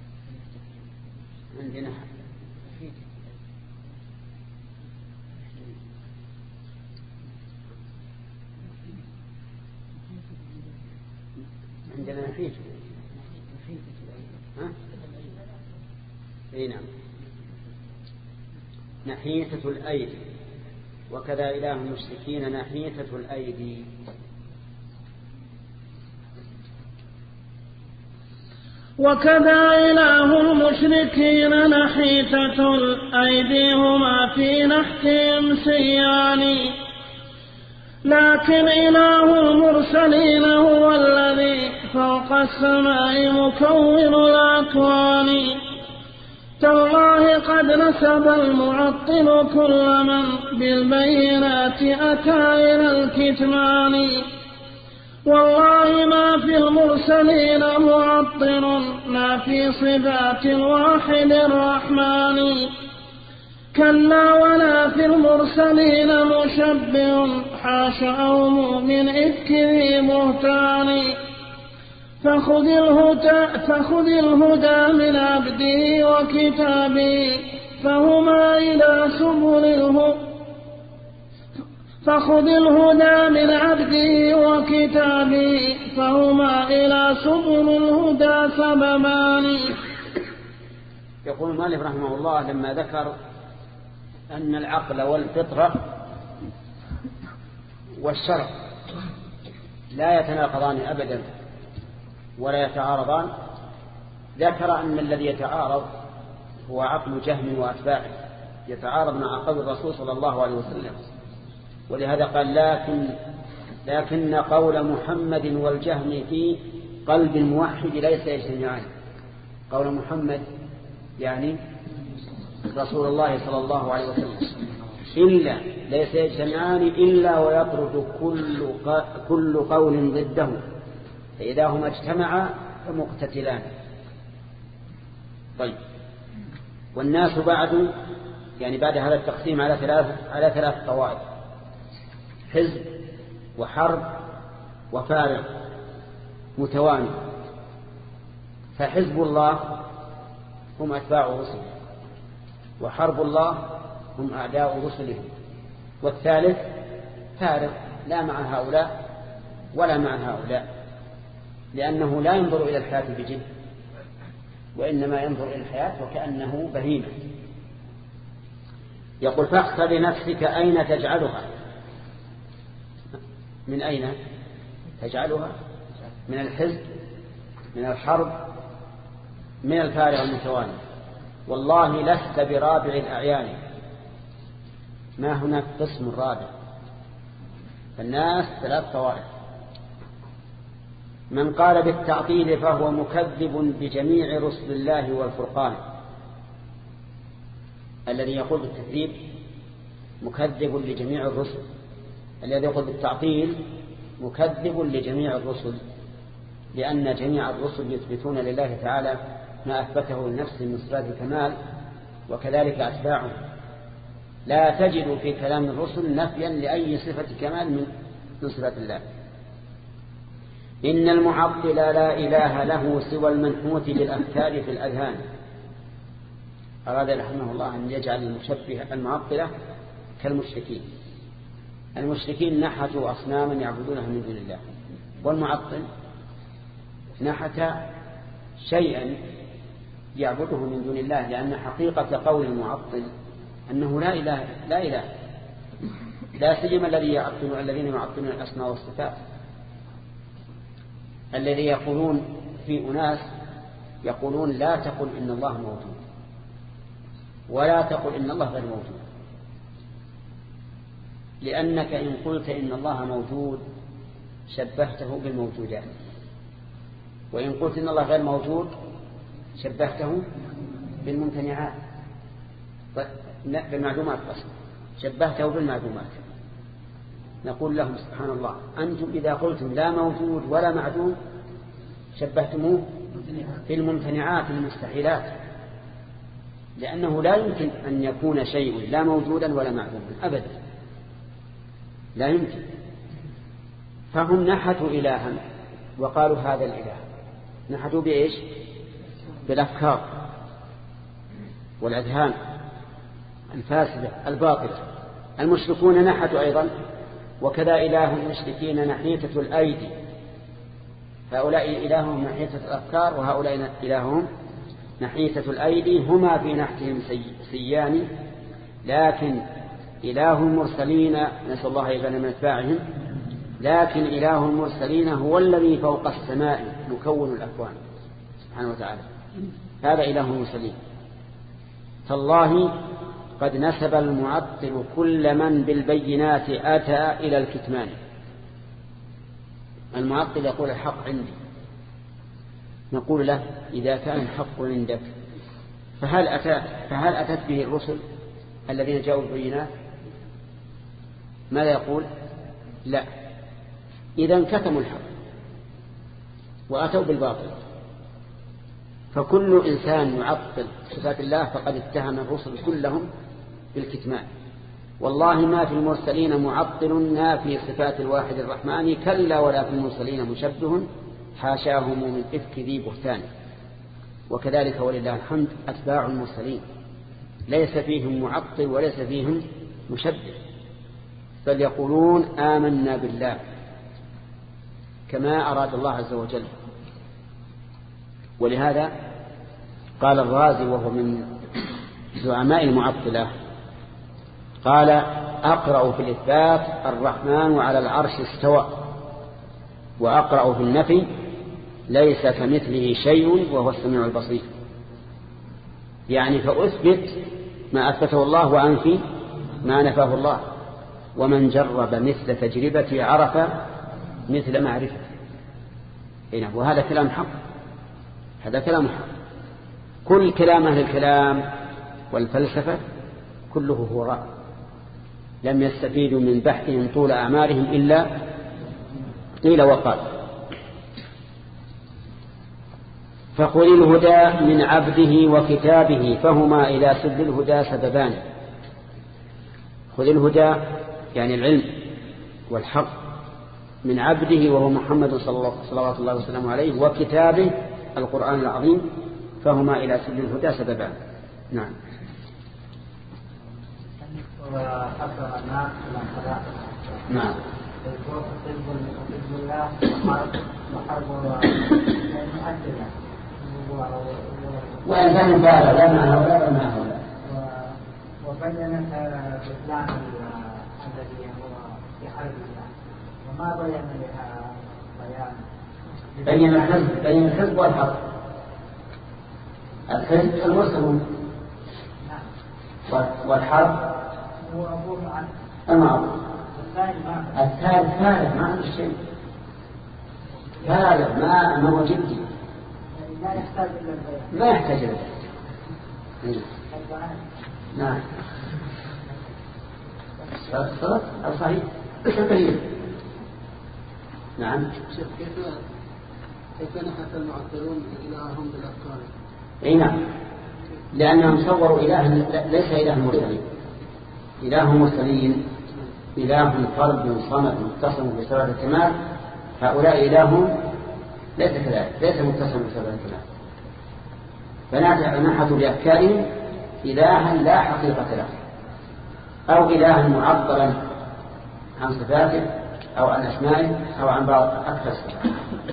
عندنا عندنا نحيته. ها؟ اي نعم، نحيتة الأيدي. وكذا إله المشركين نحيتة الأيدي. وكذا إله المشركين نحيتة الأيدي هما في نحتهم سيان. لكن إله المرسلين هو الذي فوق السماء مكون الأكوان. تالله قد نسب المعطل كل من بالبينات أتى إلى الكتمان. والله ما في المرسلين معطل نافي صفات الواحد الرحمن. كلا ولا في المرسلين مشبه حاشا من إفك ذي بهتان. فخذ الهدى, فخذ الهدى من عبده وكتابه فهما إلى سبل الهدى فخذ الهدى من عبده وكتابه فهما إلى سبل الهدى سببان. يقول مالك رحمه الله لما ذكر أن العقل والفطرة والشرع لا يتناقضان أبدا ولا يتعارضان، ذكر أن الذي يتعارض هو عقل جهم وأتباعه، يتعارض مع قول الرسول صلى الله عليه وسلم. ولهذا قال لكن, لكن قول محمد والجهم في قلب الموحد ليس يجتمعان. قول محمد يعني رسول الله صلى الله عليه وسلم إلا ليس يجتمعان إلا ويطرد كل, كل قول ضده، فإذا هما اجتمعا فمقتتلان. طيب، والناس بعد يعني بعد هذا التقسيم على ثلاث على ثلاث قواعد: حزب وحرب وفارق متواني. فحزب الله هم أتباع رسله، وحرب الله هم أعداء رسله، والثالث فارق لا مع هؤلاء ولا مع هؤلاء، لأنه لا ينظر إلى الحياة بجد، وإنما ينظر إلى الحياة وكأنه بهيمة. يقول فاختر لنفسك أين تجعلها. من أين تجعلها؟ من الحزب، من الحرب، من الفارغ المتواني. والله لست برابع الأعيان. ما هناك قسم رابع. فالناس ثلاث طوائف: من قال بالتعطيل فهو مكذب بجميع رسل الله والفرقان. الذي يقول بالتكذيب مكذب لجميع الرسل. الذي يقول بالتعطيل مكذب لجميع الرسل، لأن جميع الرسل يثبتون لله تعالى ما أثبته لنفسه من صفات الكمال، وكذلك أتباعه. لا تجد في كلام الرسل نفيا لأي صفة كمال من صفات الله. إن المعطل لا إله له سوى المنحوت بالأفكار في الأذهان. أراد رحمه الله أن يجعل المشبه المعطلة كالمشركين. المشركين نحتوا أصناما يعبدونها من دون الله، والمعطل نحت شيئا يعبده من دون الله، لأن حقيقة قول المعطل أنه لا إله لا إله لا سيما الذي يعطل الذين يعطلون الأسماء والصفات، الذي يقولون في أناس يقولون لا تقل إن الله موجود ولا تقل إن الله غير موجود، لأنك إن قلت إن الله موجود شبهته بالموجودات، وإن قلت إن الله غير موجود شبهته بالممتنعات بالمعلومات، بس شبهته بالمعلومات. نقول لهم سبحان الله، أنتم إذا قلتم لا موجود ولا معدوم شبهتموه بالممتنعات المستحيلات، لأنه لا يمكن أن يكون شيء لا موجودا ولا معدوما أبدا، لا يمكن. فهم نحتوا إلها وقالوا هذا الإله. نحتوا بإيش؟ بالأفكار والأذهان الفاسدة الباطلة. المشركون نحتوا أيضا، وكذا إله المشركين نحيتة الأيدي. هؤلاء إلههم نحيتة الأفكار، وهؤلاء إلههم نحيتة الأيدي، هما في نحتهم سيان. لكن إله المرسلين نسأل الله يجعلنا من أتباعهم، لكن إله المرسلين هو الذي فوق السماء مكون الأكوان سبحانه وتعالى، هذا إله المرسلين. فالله قد نسب المعطل كل من بالبينات أتى إلى الكتمان. المعطل يقول الحق عندي، نقول له إذا كان الحق عندك فهل أتى فهل أتت به الرسل الذين جاءوا بالبينات؟ ماذا يقول؟ لا. إذا كتموا الحق وأتوا بالباطل. فكل إنسان يعطل صفات الله فقد اتهم الرسل كلهم بالكتمان. والله ما في المرسلين معطل نافي صفات الواحد الرحمن، كلا ولا في المرسلين مشبه حاشاهم من إفك ذي بهتان. وكذلك ولله الحمد أتباع المرسلين ليس فيهم معطل وليس فيهم مشبه، بل يقولون آمنا بالله كما أراد الله عز وجل. ولهذا قال الرازي وهو من زعماء المعطلة، قال أقرأ في الإثبات الرحمن على العرش استوى، وأقرأ في النفي ليس كمثله شيء وهو السميع البصير. يعني فأثبت ما أثبته الله وأنفي ما نفاه الله، ومن جرب مثل تجربتي عرف مثل معرفة. وهذا كلام حق، هذا كلام حق. كل كلام أهل الكلام والفلسفة كله هو رأي، لم يستفيدوا من بحثهم طول أعمارهم إلا قيل وقال. فخذ الهدى من عبده وكتابه فهما إلى سد الهدى سببان. خذ الهدى يعني العلم والحق من عبده وهو محمد صلى الله عليه وسلم عليه، وكتابه القرآن العظيم، فهما إلى سد الهدى سببان. نعم. نعم. وإن كان مبالغ لا مع هؤلاء ولا مع هؤلاء. وبينت بطلان الذي هو في حرب الله، وما بين لها بيان بين الحزب بين الحزب والحق. الحزب المسلمون والحرب هو أبوه عن المعروف. الثالث ثالث ما عنده شيء، ثالث ما ما هو جدي، لا يحتاج إلى البيان، ما يحتاج إلى البيان. نعم. الصلاة الصحيح كثير. نعم. شيخ كيف كيف نحت المعطلون إلههم بالأفكار؟ أي نعم، لأنهم صوروا إلها ليس إله المرسلين. إله المرسلين إله فرد صمد متصل بصفة الكمال، هؤلاء إله ليس كذلك، ليس متصل بصفة الكمال، فنحتوا بأفكارهم إلها لا حقيقة له، أو إلها معطلا عن صفاته أو عن أسمائه أو عن بعض أكثر صفاته.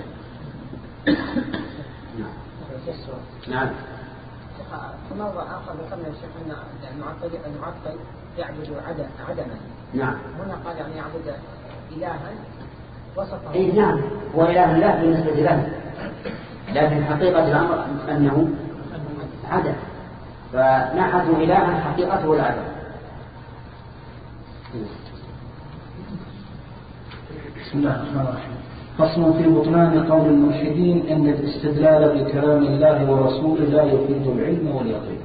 نعم. في موضع آخر ذكرنا الشيخ أن المعطل المعطل يعبد عدما. نعم. هنا قال يعني يعبد إلها وصفه. إيه نعم، هو إله الله بالنسبة له، لكن حقيقة الأمر أنه عدم، فنحثوا إلها حقيقته العدم. بسم الله الرحمن الرحيم. فصل في بطلان قول الملحدين ان الاستدلال بكلام الله ورسوله لا يفيد العلم واليقين.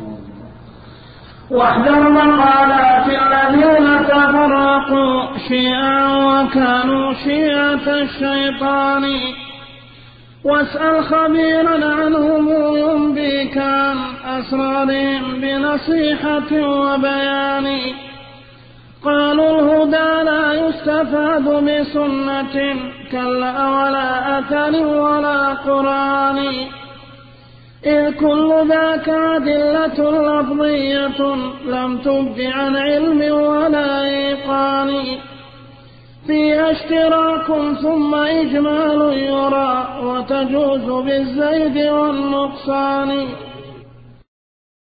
واحذر مقالات الذين تفرقوا شيعا وكانوا شيعة الشيطان، واسأل خبيرا عنهم ينبيك عن أسرارهم بنصيحة وبيان. قالوا الهدى لا يستفاد بسنة كلا ولا أثر ولا قرآن، إذ كل ذاك أدلة لفظية لم تبد عن علم ولا إيقان، فيها اشتراك ثم إجمال يرى وتجوز بالزيد والنقصان.